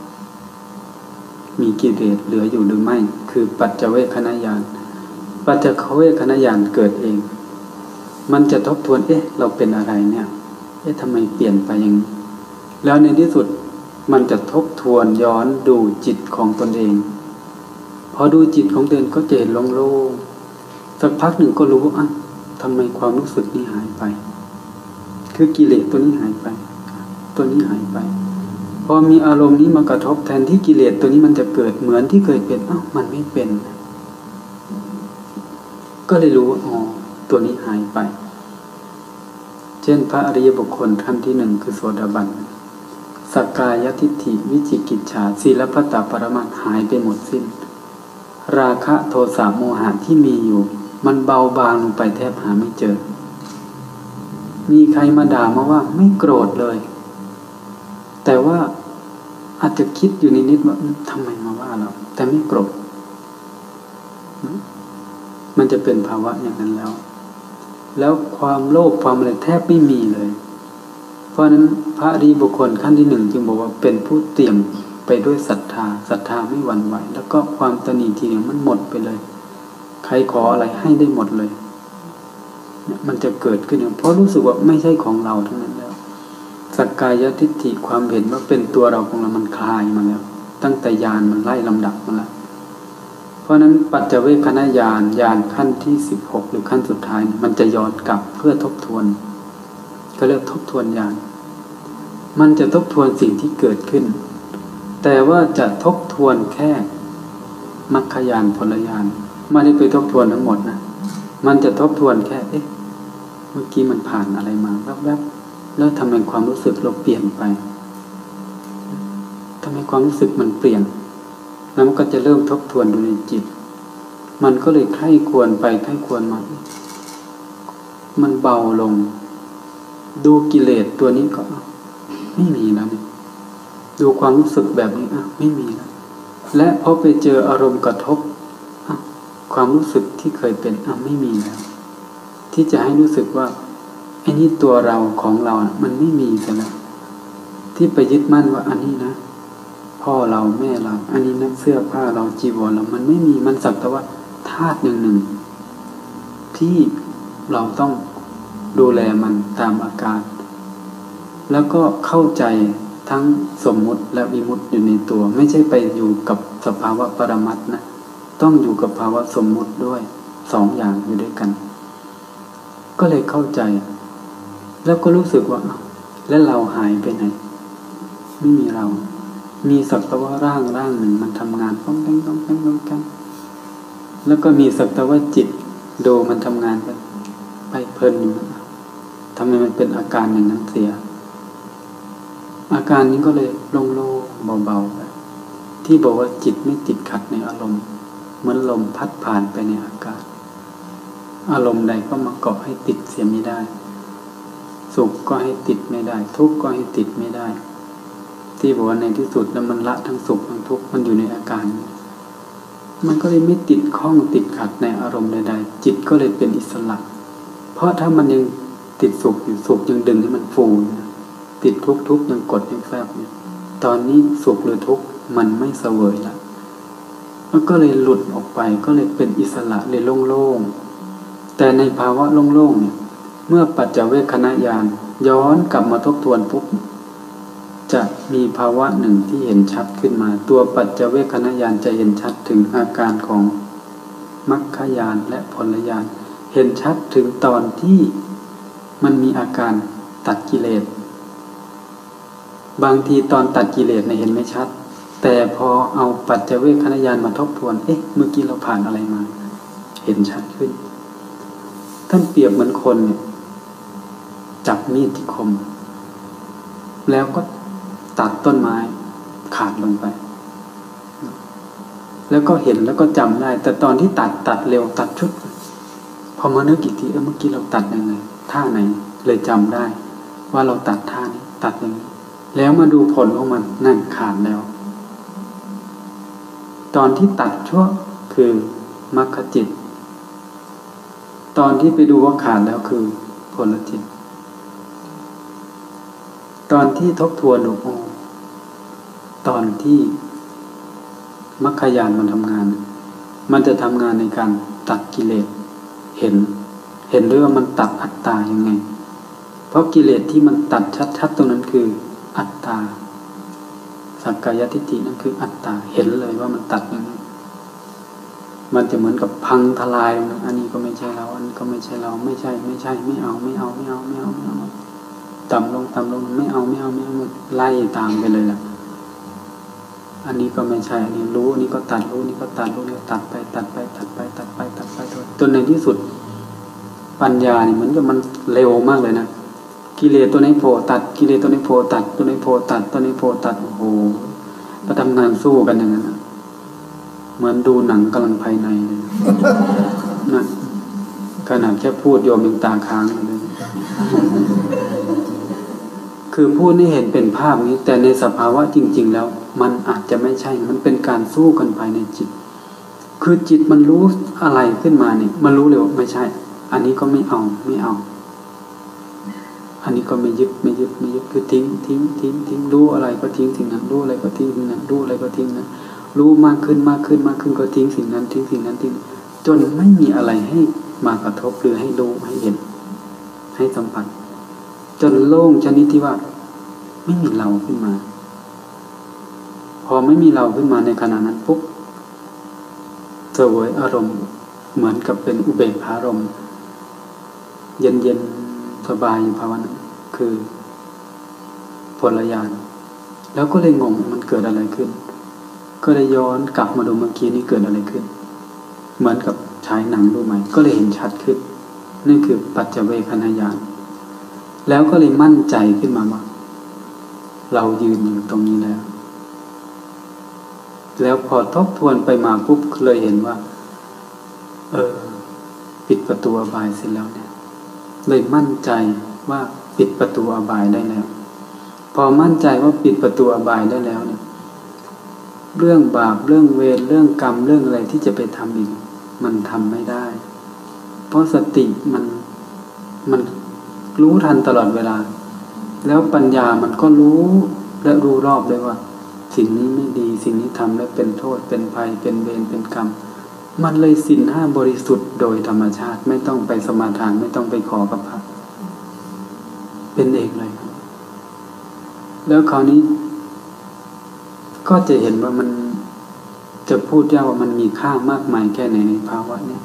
มีกิเลสเหลืออยู่หรือไม่คือปัจจเวคขณญาณปัจจเวคขณญาณเกิดเองมันจะทบทวนเอ๊ะเราเป็นอะไรเนี่ยเอ๊ะทำไมเปลี่ยนไปอย่างนี้แล้วในที่สุดมันจะทบทวนย้อนดูจิตของตนเองพอดูจิตของตนเองก็จะเห็นโล่งๆสักพักหนึ่งก็รู้อ่ะทำไมความรู้สึกนี้หายไปคือกิเลสตัวนี้หายไปตัวนี้หายไปพอมีอารมณ์นี้มากระทบแทนที่กิเลสตัวนี้มันจะเกิดเหมือนที่เคยเป็นอ้าวมันไม่เป็นก็เลยรู้ว่าอ๋อตัวนี้หายไปเช่นพระอริยบุคคลขั้นที่หนึ่งคือโสดาบันสักกายทิฏฐิวิจิกิจฉาศีลพัตตปรมัตถ์หายไปหมดสิ้นราคะโทสะโมหะที่มีอยู่มันเบาบางลงไปแทบหาไม่เจอมีใครมาด่ามาว่าไม่โกรธเลยแต่ว่าอาจจะคิดอยู่นิดๆว่าทำไมมาว่าเราแต่ไม่โกรธมันจะเป็นภาวะอย่างนั้นแล้วแล้วความโลภความอะไรแทบไม่มีเลยเพราะฉะนั้นพระอริยบุคคลขั้นที่หนึ่งจึงบอกว่าเป็นผู้เตรียมไปด้วยศรัทธาศรัทธาไม่หวั่นไหวแล้วก็ความตนีทีเดียวมันหมดไปเลยใครขออะไรให้ได้หมดเลยเนี่ยมันจะเกิดขึ้นเพราะรู้สึกว่าไม่ใช่ของเราทั้งนั้นแล้วสักกายทิฏฐิความเห็นว่าเป็นตัวเราของเรามันคลายมาแล้วตั้งแต่ญาณมันไล่ลำดับมาแล้วเพราะนั้นปัจจเวคขณญาณญาณขั้นที่สิบหกหรือขั้นสุดท้ายมันจะย้อนกลับเพื่อทบทวนก็เรียกทบทวนญาณมันจะทบทวนสิ่งที่เกิดขึ้นแต่ว่าจะทบทวนแค่มรรคญาณผลญาณไม่ได้ไปทบทวนทั้งหมดนะมันจะทบทวนแค่เอ๊ะเมื่อกี้มันผ่านอะไรมาแวบๆแล้วทำไมความรู้สึกเราเปลี่ยนไปทำไมความรู้สึกมันเปลี่ยนแล้วมันก็จะเริ่มทบทวนดูในจิตมันก็เลยไข้ควรไปไข้ควรมามันเบาลงดูกิเลสตัวนี้ก็ไม่มีแล้วนี่ดูความรู้สึกแบบนี้อ่ะไม่มีแล้วและพอไปเจออารมณ์กระทบความรู้สึกที่เคยเป็นอ่ะไม่มีแล้วที่จะให้รู้สึกว่าไอ้นี่ตัวเราของเรามันไม่มีแล้วที่ไปยึดมั่นว่าอันนี้นะพ่อเราแม่เราอันนี้นักเสื้อผ้าเราจีวรเรามันไม่มีมันสักแต่ว่าธาตุหนึ่งหนึ่งที่เราต้องดูแลมันตามอาการแล้วก็เข้าใจทั้งสมมุติและวิมุตติอยู่ในตัวไม่ใช่ไปอยู่กับสภาวะปรมัตถ์นะต้องอยู่กับภาวะสมมุติด้วยสองอย่างอยู่ด้วยกันก็เลยเข้าใจแล้วก็รู้สึกว่าแล้วเราหายไปไหนไม่มีเรามีสักแต่ว่าร่างร่างหนึ่งมันทำงานต้องแก้งต้องแก้งต้องแก้งแล้วก็มีสักแต่ว่าจิตดูมันทำงานไปไปเพลินอยู่ทำไมมันเป็นอาการอย่างนั้นเสียอาการนี้ก็เลยโล่งๆเบาๆไปที่บอกว่าจิตไม่ติดขัดในอารมณ์เหมือนลมพัดผ่านไปในอากาศอารมณ์ใดก็มาเกาะให้ติดเสียไม่ได้สุขก็ให้ติดไม่ได้ทุกข์ก็ให้ติดไม่ได้ที่บอกว่าในที่สุดแล้วมันละทั้งสุขทั้งทุกข์มันอยู่ในอาการมันก็เลยไม่ติดข้องติดขัดในอารมณ์ใดๆจิตก็เลยเป็นอิสระเพราะถ้ามันยังติดสุขอยู่สุขยังดึงให้มันฟูติดทุกข์ทุกข์ยังกดยังแฝงอยู่ตอนนี้สุขหรือทุกข์มันไม่เสวยละมันก็เลยหลุดออกไปก็เลยเป็นอิสระเลยโล่งๆแต่ในภาวะโล่งๆเนี่ยเมื่อปัจจเวคขณญาณย้อนกลับมาทบทวนปุ๊บจะมีภาวะหนึ่งที่เห็นชัดขึ้นมาตัวปัจจเวคขณญาณจะเห็นชัดถึงอาการของมรรคญาณและผลญาณเห็นชัดถึงตอนที่มันมีอาการตัดกิเลสบางทีตอนตัดกิเลสเนี่ยเห็นไม่ชัดแต่พอเอาปัจจเวคขณญาณมาทบทวนเอ๊ะเมื่อกี้เราผ่านอะไรมาเห็นชัดขึ้นท่านเปรียบเหมือนคนเนี่ยจับมีดที่คมแล้วก็ตัดต้นไม้ขาดลงไปแล้วก็เห็นแล้วก็จำได้แต่ตอนที่ตัดตัดเร็วตัดชุดพอมานึกอีกทีเออเมื่อกี้เราตัดยังไงท่าไหนเลยจำได้ว่าเราตัดท่านี้ตัดอย่างนี้แล้วมาดูผลของมันนั่นขาดแล้วตอนที่ตัดชั่วคือมรรคจิตตอนที่ไปดูว่าขาดแล้วคือผลจิตตอนที่ทบทวนดูโอ้ตอนที่มรรคญาณมันทำงานมันจะทำงานในการตัดกิเลสเห็นเห็นด้วยว่ามันตัดอัตตายังไงเพราะกิเลสที่มันตัดชัดๆตรงนั้นคืออัตตาสักกายทิฏฐินั่นคืออัตตาเห็นเลยว่ามันตัดยังไงมันจะเหมือนกับพังทลายอันนี้ก็ไม่ใช่เราอันนี้ก็ไม่ใช่เราไม่ใช่ไม่ใช่ไม่เอาไม่เอาไม่เอาไม่เอาไม่เอาต่ำลงต่ำลงไม่เอาไม่เอาไม่เอาไล่ตามไปเลยล่ะอันนี้ก็ไม่ใช่อันนี้รู้อันนี้ก็ตัดรู้นี่ก็ตัดรู้นี่ตัดไปตัดไปตัดไปตัดไปตัดไปจนในที่สุดปัญญาเนี่ยเหมือนกับมันเร็วมากเลยนะกิเลสตัวนี้โผล่ตัดกิเลสตัวนี้โผล่ตัดตัวนี้โผล่ตัดตัวนี้โผล่ตัดโอ้โหมาทำงานสู้กันอย่างนั้นเหมือนดูหนังกำลังภายในเลยนะขนาดแค่พูดโยมยังตาค้างเลยคือพูดให้เห็นเป็นภาพนี้แต่ในสภาวะจริงๆแล้วมันอาจจะไม่ใช่มันเป็นการสู้กันภายในจิตคือจิตมันรู้อะไรขึ้นมาเนี่ยมันรู้เลยว่าไม่ใช่อันนี้ก็ไม่เอาไม่เอาอันนี้ก็ไม่ยึดไม่ยึดไม่ยึดคือทิ้งทิ้งทิ้งทิ้งรู้อะไรก็ทิ้งสิ่งนั้นรู้อะไรก็ทิ้งสิ่งนั้นรู้อะไรก็ทิ้งนั้นรู้มากขึ้นมากขึ้นมากขึ้นก็ทิ้งสิ่งนั้นทิ้งสิ่งนั้นทิ้งจนไม่มีอะไรให้มากระทบหรือให้รู้ให้เห็นให้สัมผัสจนโล่งชนิดที่ว่าไม่มีเราขึ้นมาพอไม่มีเราขึ้นมาในขณะนั้นปุ๊บเสวยอารมณ์เหมือนกับเป็นอุเบกขารมณ์เย็นเย็นสบายอยู่ภาวะนั้นคือผลญาณแล้วก็เลยงงมันเกิดอะไรขึ้นก็เลยย้อนกลับมาดูเมื่อกี้นี้เกิดอะไรขึ้นเหมือนกับฉายหนังดูใหม่ก็เลยเห็นชัดขึ้นนี่คือปัจเจเวคขณญาณแล้วก็เลยมั่นใจขึ้นมาว่าเรายืนอยู่ตรงนี้แล้วแล้วพอทบทวนไปมาปุ๊บเลยเห็นว่าเออปิดประตูอบายเสร็จแล้วเนี่ยเลยมั่นใจว่าปิดประตูอบายได้แล้วพอมั่นใจว่าปิดประตูอบายได้แล้วเนี่ยเรื่องบาปเรื่องเวรเรื่องกรรมเรื่องอะไรที่จะไปทำอีกมันทำไม่ได้เพราะสติมันมันรู้ทันตลอดเวลาแล้วปัญญามันก็รู้และรู้รอบเลยว่าสิ่งนี้ไม่ดีสิ่งนี้ทำแล้วเป็นโทษเป็นภัยเป็นเวรเป็นกรรมมันเลยศีลห้าบริสุทธิ์โดยธรรมชาติไม่ต้องไปสมาทานไม่ต้องไปขอกับพระเป็นเองเลยแล้วคราวนี้ก็จะเห็นว่ามันจะพูดยากว่ามันมีค่ามากมายแค่ไหนในภาวะนี้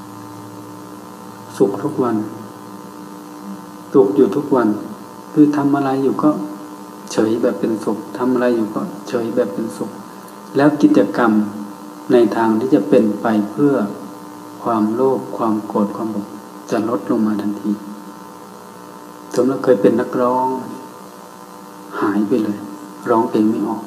สุขทุกวันสุขอยู่ทุกวันคือทำอะไรอยู่ก็เฉยแบบเป็นสุขทำอะไรอยู่ก็เฉยแบบเป็นสุขแล้วกิจกรรมในทางที่จะเป็นไปเพื่อความโลภความโกรธความหลงจะลดลงมาทันทีสมมติเคยเป็นนักร้องหายไปเลยร้องเพลงไม่ออก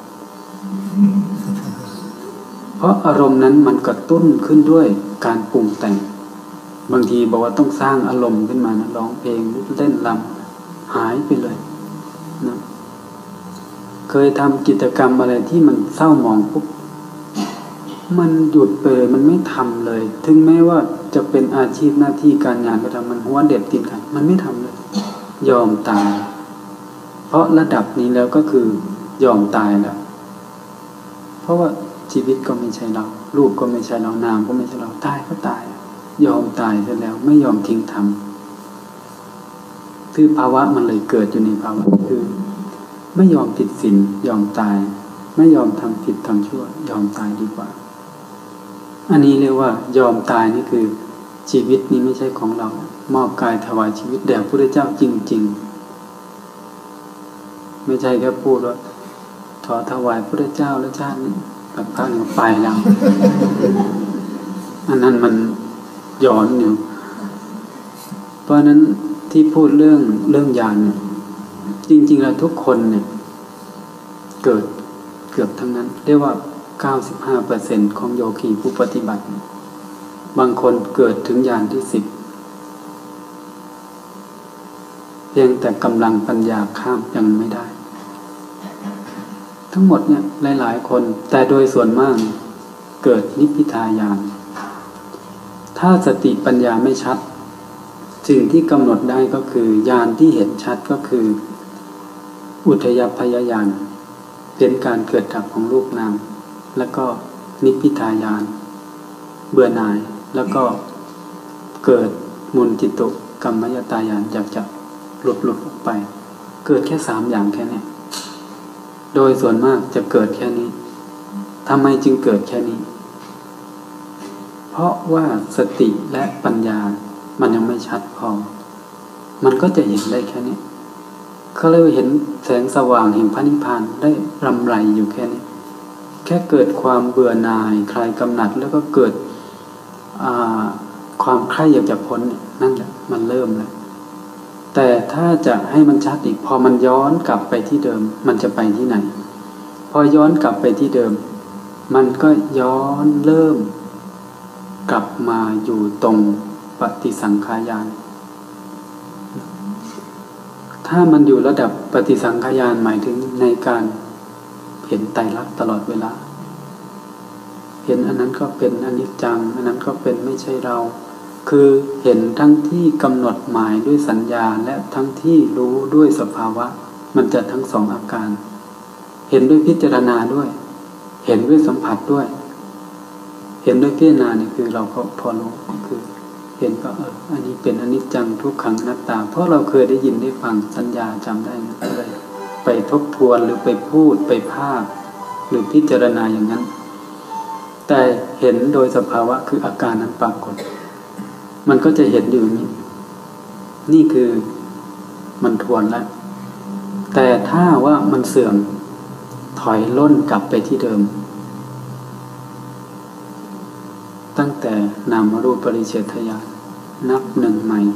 เพราะอารมณ์นั้นมันกระตุ้นขึ้นด้วยการปรุงแต่งบางทีบอกว่าต้องสร้างอารมณ์ขึ้นมานะร้องเพลงเล่นรำหายไปเลยนะเคยทำกิจกรรมอะไรที่มันเศร้าหมองปุ๊บมันหยุดไปเลยมันไม่ทำเลยถึงแม้ว่าจะเป็นอาชีพหน้าที่การงานก็ทำมันหัวเด็ดติดกันมันไม่ทำเลยยอมตายเพราะระดับนี้แล้วก็คือยอมตายแล้วเพราะว่าชีวิตก็ไม่ใช่เรารูปก็ไม่ใช่เรานามก็ไม่ใช่เราตายก็ตายยอมตายเสร็จแล้วไม่ยอมทิ้งธรรมคือภาวะมันเลยเกิดอยู่ในภาวะคือไม่ยอมผิดศีลยอมตายไม่ยอมทำผิดทำชั่วยอมตายดีกว่าอันนี้เรียกว่ายอมตายนี่คือชีวิตนี้ไม่ใช่ของเรามอบกายถวายชีวิตแด่พระพุทธเจ้าจริงๆไม่ใช่แค่พูดว่าขอถวายพระพุทธเจ้าแล้วชาตินี้กับพระหนึ่งไปแล้วอันนั้นมันย้อนอยู่เพราะนั้นที่พูดเรื่องเรื่องญาณเนี่ยจริงๆแล้วทุกคนเนี่ยเกิดเกือบทั้งนั้นเรียกว่า เก้าสิบห้าเปอร์เซ็นต์ ของโยคีผู้ปฏิบัติบางคนเกิดถึงญาณที่สิบเพียงแต่กำลังปัญญาข้ามยังไม่ได้ทั้งหมดเนี่ยหลายๆคนแต่โดยส่วนมากเกิดนิพพิทายานถ้าสติปัญญาไม่ชัดสิ่งที่กำหนดได้ก็คือญาณที่เห็นชัดก็คืออุทยพยญาณเป็นการเกิดดับของรูปนามแล้วก็นิพพิทายานเบื่อหน่ายแล้วก็เกิดมุนจิตุกัมมยตายานอยากจะหลุดหลุดออกไปเกิดแค่สามอย่างแค่นี้โดยส่วนมากจะเกิดแค่นี้ทำไมจึงเกิดแค่นี้เพราะว่าสติและปัญญามันยังไม่ชัดพอมันก็จะเห็นได้แค่นี้เขาเลยเห็นแสงสว่างแห่งพระนิพพานได้รำไรอยู่แค่นี้แค่เกิดความเบื่อหน่ายคลายกำหนัดแล้วก็เกิดความใคร่อยากจะพ้นนั่นแหละมันเริ่มแล้วแต่ถ้าจะให้มันชัดอีกพอมันย้อนกลับไปที่เดิมมันจะไปที่ไหนพอย้อนกลับไปที่เดิมมันก็ย้อนเริ่มกลับมาอยู่ตรงปฏิสังขารญาณถ้ามันอยู่ระดับปฏิสังขารญาณหมายถึงในการเห็นไตรลักษณ์ตลอดเวลาเห็นอันนั้นก็เป็นอนิจจังอันนั้นก็เป็นไม่ใช่เราคือเห็นทั้งที่กำหนดหมายด้วยสัญญาและทั้งที่รู้ด้วยสภาวะมันจะทั้งสองอาการเห็นด้วยพิจารณาด้วยเห็นด้วยสัมผัสด้วยเห็นด้วยพิจารณาเนี่ยคือเราก็พอรู้คือเห็นก็เอออันนี้เป็นอนิจจังทุกขังอนัตตาเพราะเราเคยได้ยินได้ฟังสัญญาจำได้ก็เลยไปทบทวนหรือไปพูดไปภาคหรือพิจารณาอย่างนั้นแต่เห็นโดยสภาวะคืออาการนั้นปรากฏมันก็จะเห็นอยู่อย่างนี้นี่คือมันทวนแล้วแต่ถ้าว่ามันเสื่อมถอยล่นกลับไปที่เดิมตั้งแต่นามรูปปริเฉทญาณนับหนึ่งใหม่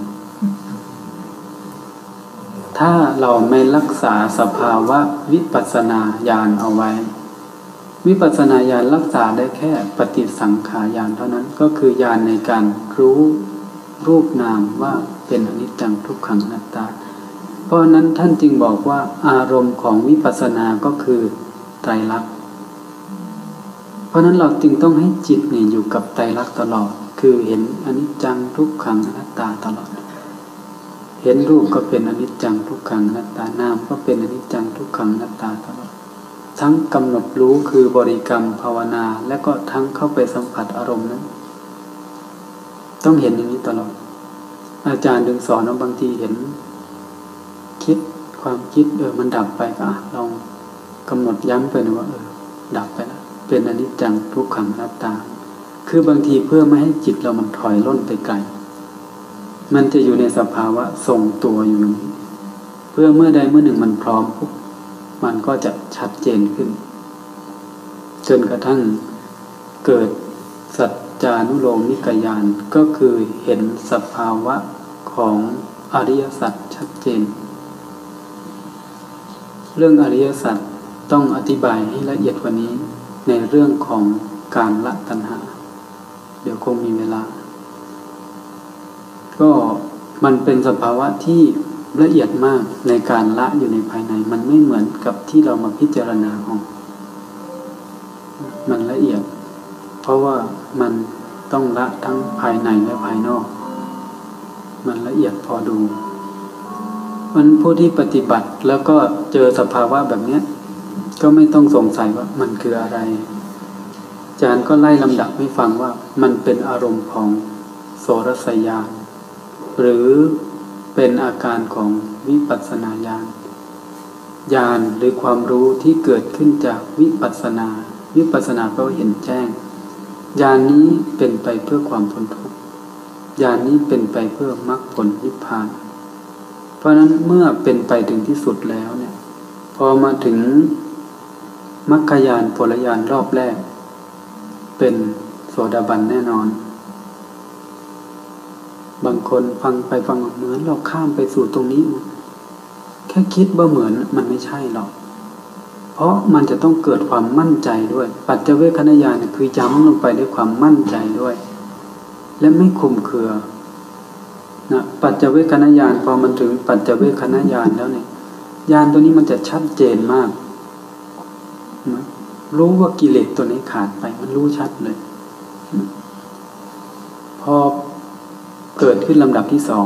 ถ้าเราไม่รักษาสภาวะวิปัสสนาญาณเอาไว้วิปัสสนาญาณรักษาได้แค่ปฏิสังขารญาณเท่านั้นก็คือญาณในการรู้รูปนามว่าเป็นอนิจจังทุกขังอนัตตาเพราะนั้นท่านจึงบอกว่าอารมณ์ของวิปัสสนาก็คือไตรลักษณ์เพราะนั้นเราจึงต้องให้จิตเนี่ยอยู่กับไตรลักษณ์ตลอดคือเห็นอนิจจังทุกขังอนัตตาตลอดเห็นรูปก็เป็นอนิจจังทุกขังอนัตตานามก็เป็นอนิจจังทุกขังอนัตตาตลอดทั้งกำหนดรู้คือบริกรรมภาวนาและก็ทั้งเข้าไปสัมผัสอารมณ์นั้นต้องเห็นอย่างนี้ตลอดอาจารย์ดึงสอนว่าบางทีเห็นคิดความคิดเออมันดับไปก็ลองกำหนดย้ำไปนะว่าเออดับไปแล้วเป็นอนิจจังทุกขังอนัตตาคือบางทีเพื่อไม่ให้จิตเรามันถอยล่นไปไกลมันจะอยู่ในสภาวะทรงตัวอยู่อย่างนี้เพื่อเมื่อใดเมื่อหนึ่งมันพร้อมปุ๊บมันก็จะชัดเจนขึ้นจนกระทั่งเกิดสัจจานุโลมนิกายานก็คือเห็นสภาวะของอริยสัจชัดเจนเรื่องอริยสัจต้องอธิบายให้ละเอียดกว่านี้ในเรื่องของการละตัณหาเดี๋ยวคงมีเวลาก็มันเป็นสภาวะที่ละเอียดมากในการละอยู่ในภายในมันไม่เหมือนกับที่เรามาพิจารณาของมันละเอียดเพราะว่ามันต้องละทั้งภายในและภายนอกมันละเอียดพอดูมันผู้ที่ปฏิบัติแล้วก็เจอสภาวะแบบนี้ก็ไม่ต้องสงสัยว่ามันคืออะไรอาจารย์ก็ไล่ลำดับให้ฟังว่ามันเป็นอารมณ์ของโสรสญาณหรือเป็นอาการของวิปัสสนาญาณญาณหรือความรู้ที่เกิดขึ้นจากวิปัสสนาวิปัสสนาแปลว่าเห็นแจ้งญาณนี้เป็นไปเพื่อความพ้นทุกข์ญาณนี้เป็นไปเพื่อมรรคผลนิพพานเพราะฉะนั้นเมื่อเป็นไปถึงที่สุดแล้วเนี่ยพอมาถึงมรรคญาณผลญาณรอบแรกเป็นโสดาบันแน่นอนบางคนฟังไปฟังเหมือนเราข้ามไปสู่ตรงนี้แค่คิดว่าเหมือนมันไม่ใช่หรอกเพราะมันจะต้องเกิดความมั่นใจด้วยปัจจเวคขณญาณเนี่ยคือย้ำลงไปด้วยความมั่นใจด้วยและไม่คลุมเครือนะปัจจเวคขณญาณพอมันถึงปัจจเวคขณญาณแล้วเนี่ยญาณตัวนี้มันจะชัดเจนมากนะรู้ว่ากิเลสตัวนี้ขาดไปมันรู้ชัดเลยนะพอเกิดขึ้นลำดับที่สอง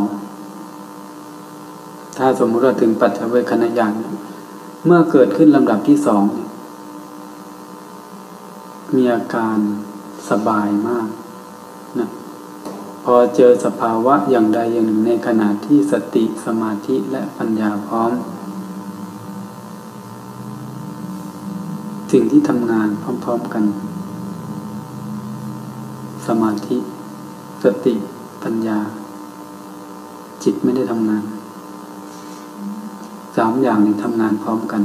ถ้าสมมุติเราถึงปัจจเวคขณญาณเมื่อเกิดขึ้นลำดับที่สองมีอาการสบายมากนะพอเจอสภาวะอย่างใดอย่างหนึ่งในขณะที่สติสมาธิและปัญญาพร้อมสิ่งที่ทำงานพร้อมๆกันสมาธิสติปัญญาจิตไม่ได้ทำงานสามอย่างนี้ทำงานพร้อมกัน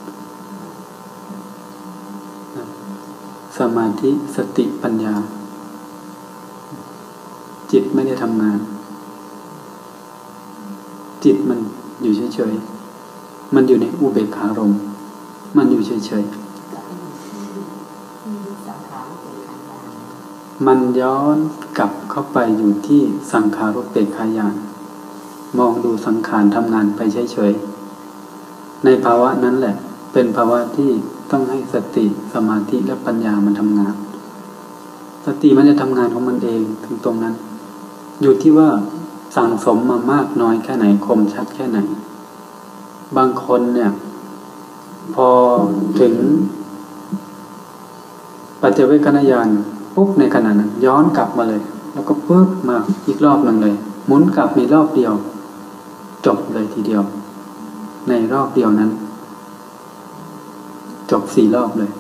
สมาธิสติปัญญาจิตไม่ได้ทำงานจิตมันอยู่เฉยๆมันอยู่ในอุเบกขารมณ์มันอยู่เฉยๆมันย้อนกลับเข้าไปอยู่ที่สังขารุปเปกขายานมองดูสังขารทำงานไปเฉยๆในภาวะนั้นแหละเป็นภาวะที่ต้องให้สติสมาธิและปัญญามันทำงานสติมันจะทำงานของมันเองถึงตรงนั้นอยู่ที่ว่าสั่งสมมามากน้อยแค่ไหนคมชัดแค่ไหนบางคนเนี่ยพอถึงปัจจเวคขณญาณปุ๊บในขณะนั้นย้อนกลับมาเลยแล้วก็ปึ๊บมาอีกรอบหนึ่งเลยหมุนกลับในรอบเดียวจบเลยทีเดียวในรอบเดียวนั้นจบสี่รอบเลย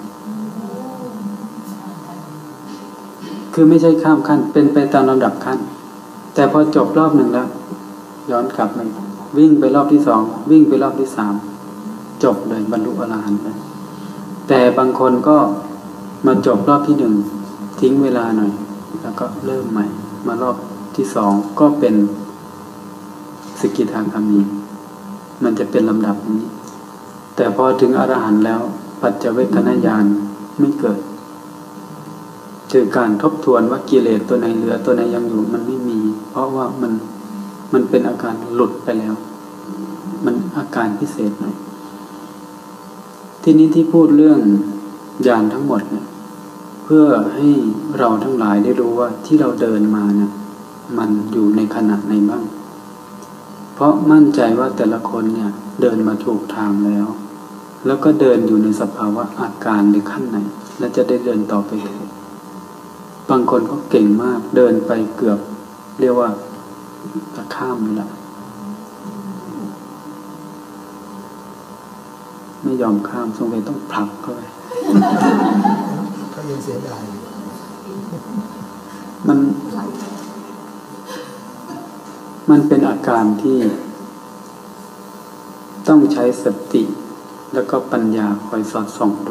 คือไม่ใช่ข้ามขั้นเป็นไปตามลำดับขั้นแต่พอจบรอบหนึ่งแล้วย้อนกลับมาวิ่งไปรอบที่สองวิ่งไปรอบที่สามจบเลยบรรลุอรหันต์เลยแต่บางคนก็มาจบรอบที่หนึ่งทิ้งเวลาหน่อยแล้วก็เริ่มใหม่มารอบที่สองก็เป็นสกิทาคามีมันจะเป็นลำดับนี้แต่พอถึงอรหันต์แล้วปัจจเวกขณญาณไม่เกิดคือการทบทวนว่ากิเลสตัวไหนเหลือตัวไหนยังอยู่มันไม่มีเพราะว่ามันมันเป็นอาการหลุดไปแล้วมันอาการพิเศษหน่อยทีนี้ที่พูดเรื่องญาณทั้งหมดเนี่ยเพื่อให้เราทั้งหลายได้รู้ว่าที่เราเดินมาเนี่ยมันอยู่ในขณะไหนบ้างเพราะมั่นใจว่าแต่ละคนเนี่ยเดินมาถูกทางแล้วแล้วก็เดินอยู่ในสภาวะอาการในขั้นไหนและจะได้เดินต่อไปถูกบางคนก็เก่งมากเดินไปเกือบเรียกว่าจะข้ามเลยละไม่ยอมข้ามทรงเลยต้องผลักเข้าไปเขายังเสียดายมันมันเป็นอาการที่ต้องใช้สติแล้วก็ปัญญาคอยสอดส่องดู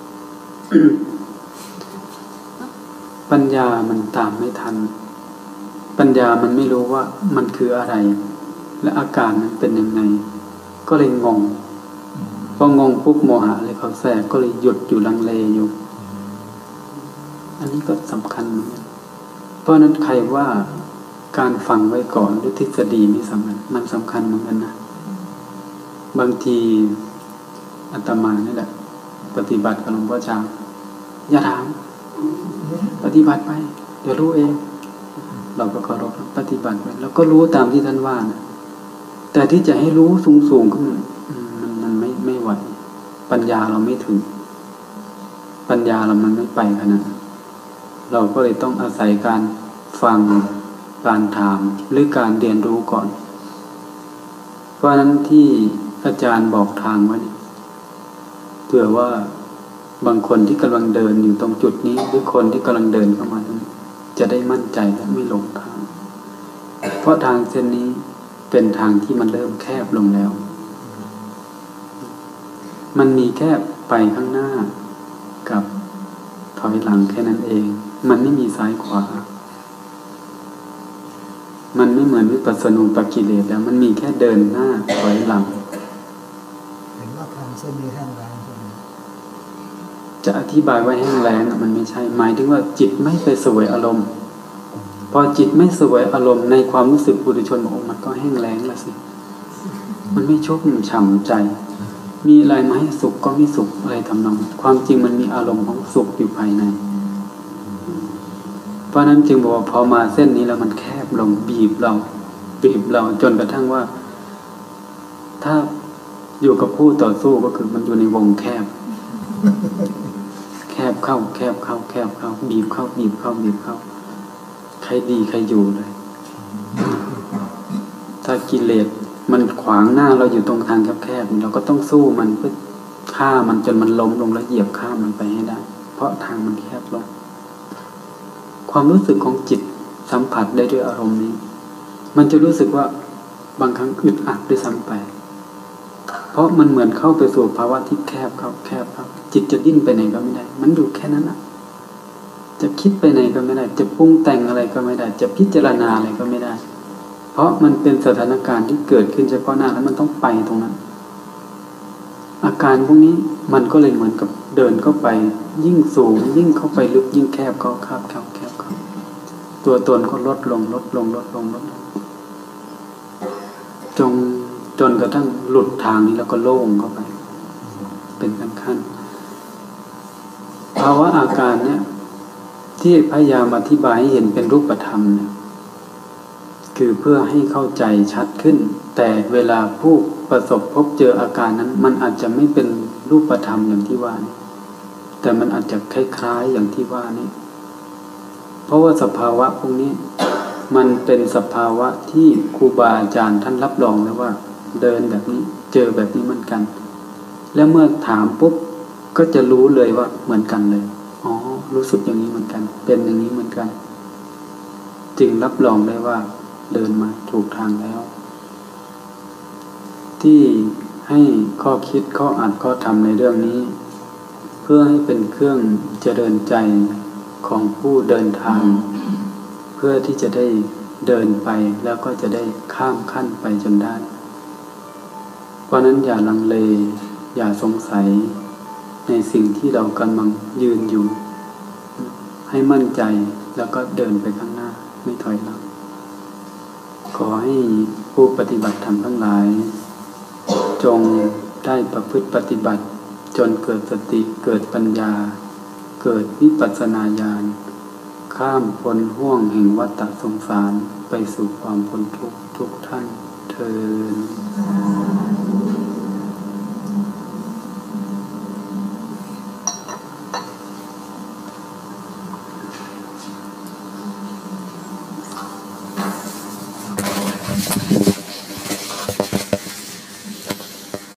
ปัญญามันตามไม่ทันปัญญามันไม่รู้ว่ามันคืออะไรและอาการมันเป็นยังไงก็เลยงงพองงปุ๊บโมหะเลยเขาแทรกก็เลยหยุดอยู่ลังเลอยู่อันนี้ก็สำคัญเหมือนกันเพราะนั้นใครว่าการฟังไว้ก่อนหรือทฤษฎีนี่สำคัญมันสำคัญเหมือนกันนะบางทีอาตมานี่แหละปฏิบัติกับหลวงพ่อจางอย่าถามปฏิบัติไปเดี๋ยวรู้เองเราก็เคารพปฏิบัติไปแล้วก็รู้ตามที่ท่านว่านะแต่ที่จะให้รู้สูงๆขึ้นมันมันไม่ไม่ไหวปัญญาเราไม่ถึงปัญญาเรามันไม่ไปขนาดนั้นเราก็เลยต้องอาศัยการฟังการถามหรือการเรียนรู้ก่อนเพราะฉะนั้นที่อาจารย์บอกทางไว้เผื่อว่าบางคนที่กำลังเดินอยู่ตรงจุดนี้หรือคนที่กำลังเดินเข้ามาจะได้มั่นใจและไม่หลงทางเพราะทางเส้นนี้เป็นทางที่มันเริ่มแคบลงแล้วมันมีแค่ไปข้างหน้ากับถอยหลังแค่นั้นเองมันไม่มีซ้ายขวามันไม่เหมือนวิปัสสนูปกิเลสแล้วมันมีแค่เดินหน้าถอยหลังเห็นว่าทางเส้นนี้แห้งแล้งจะอธิบายว่าแห้งแล้งมันไม่ใช่หมายถึงว่าจิตไม่ไปเสวยอารมณ์พอจิตไม่เสวยอารมณ์ในความรู้สึกปุถุชนบอกมันก็แห้งแล้งละสิมันไม่ชุ่มฉ่ำใจมีอะไรมาให้สุขก็ไม่สุขอะไรทำนองความจริงมันมีอารมณ์ของสุขอยู่ภายในเพราะนั้นจึงบอกว่าพอมาเส้นนี้แล้วมันแคบลงบีบเราบีบเราจนกระทั่งว่าถ้าอยู่กับผู้ต่อสู้ก็คือมันอยู่ในวงแคบแคบเข้าแคบเข้าแคบเข้าบีบเข้าบีบเข้าบีบเข้าใครดีใครอยู่เลยถ้ากิเลสมันขวางหน้าเราอยู่ตรงทางแคบๆเราก็ต้องสู้มันเพื่อฆ่ามันจนมันล้มลงแล้วเหยียบข้ามมันไปให้ได้เพราะทางมันแคบลงความรู้สึกของจิตสัมผัสได้ด้วยอารมณ์นี้มันจะรู้สึกว่าบางครั้งอึดอัดด้วยซ้ำไปเพราะมันเหมือนเข้าไปสู่ภาวะที่แคบเข้าแคบครับจิตจะดิ้นไปไหนก็ไม่ได้มันอยู่แค่นั้นนะจะคิดไปไหนก็ไม่ได้จะปรุงแต่งอะไรก็ไม่ได้จะพิจารณาอะไรก็ไม่ได้เพราะมันเป็นสถานการณ์ที่เกิดขึ้นเฉพาะหน้าแล้วมันต้องไปตรงนั้นอาการพวกนี้มันก็เลยเหมือนกับเดินเข้าไปยิ่งสูงยิ่งเข้าไปลึกยิ่งแคบเข้าแคบเข้าแคบเข้าตัวตนก็ลดลงลดลงลดลงลดลงจงจนกระทั่งหลุดทางนี้แล้วก็โล่งเข้าไปเป็นขั้นขั้นภาวะอาการเนี้ยที่พยายามอธิบายให้เห็นเป็นรูปธรรมเนี่ยคือเพื่อให้เข้าใจชัดขึ้นแต่เวลาผู้ประสบพบเจออาการนั้นมันอาจจะไม่เป็นรูปธรรมอย่างที่ว่านี่แต่มันอาจจะคล้ายๆอย่างที่ว่านี่เพราะว่าสภาวะพวกนี้มันเป็นสภาวะที่ครูบาอาจารย์ท่านรับรองแล้วว่าเดินแบบนี้เจอแบบนี้เหมือนกันแล้วเมื่อถามปุ๊บก็จะรู้เลยว่าเหมือนกันเลยอ๋อรู้สึกอย่างนี้เหมือนกันเป็นอย่างนี้เหมือนกันจึงรับรองได้ว่าเดินมาถูกทางแล้วที่ให้ข้อคิดข้ออ่านข้อธรรมในเรื่องนี้เพื่อให้เป็นเครื่องเจริญใจของผู้เดินทางพื่อที่จะได้เดินไปแล้วก็จะได้ข้ามขั้นไปจนได้เพราะนั้นอย่าลังเลอย่าสงสัยในสิ่งที่เรากำลังยืนอยู่ให้มั่นใจแล้วก็เดินไปข้างหน้าไม่ถอยหลังขอให้ผู้ปฏิบัติธรรมทั้งหลายจงได้ประพฤติปฏิบัติจนเกิดสติเกิดปัญญาเกิดวิปัสสนาญาณข้ามพ้นห่วงแห่งวัฏฏะสงสารไปสู่ความพ้นทุกข์ทุกท่านเทอญ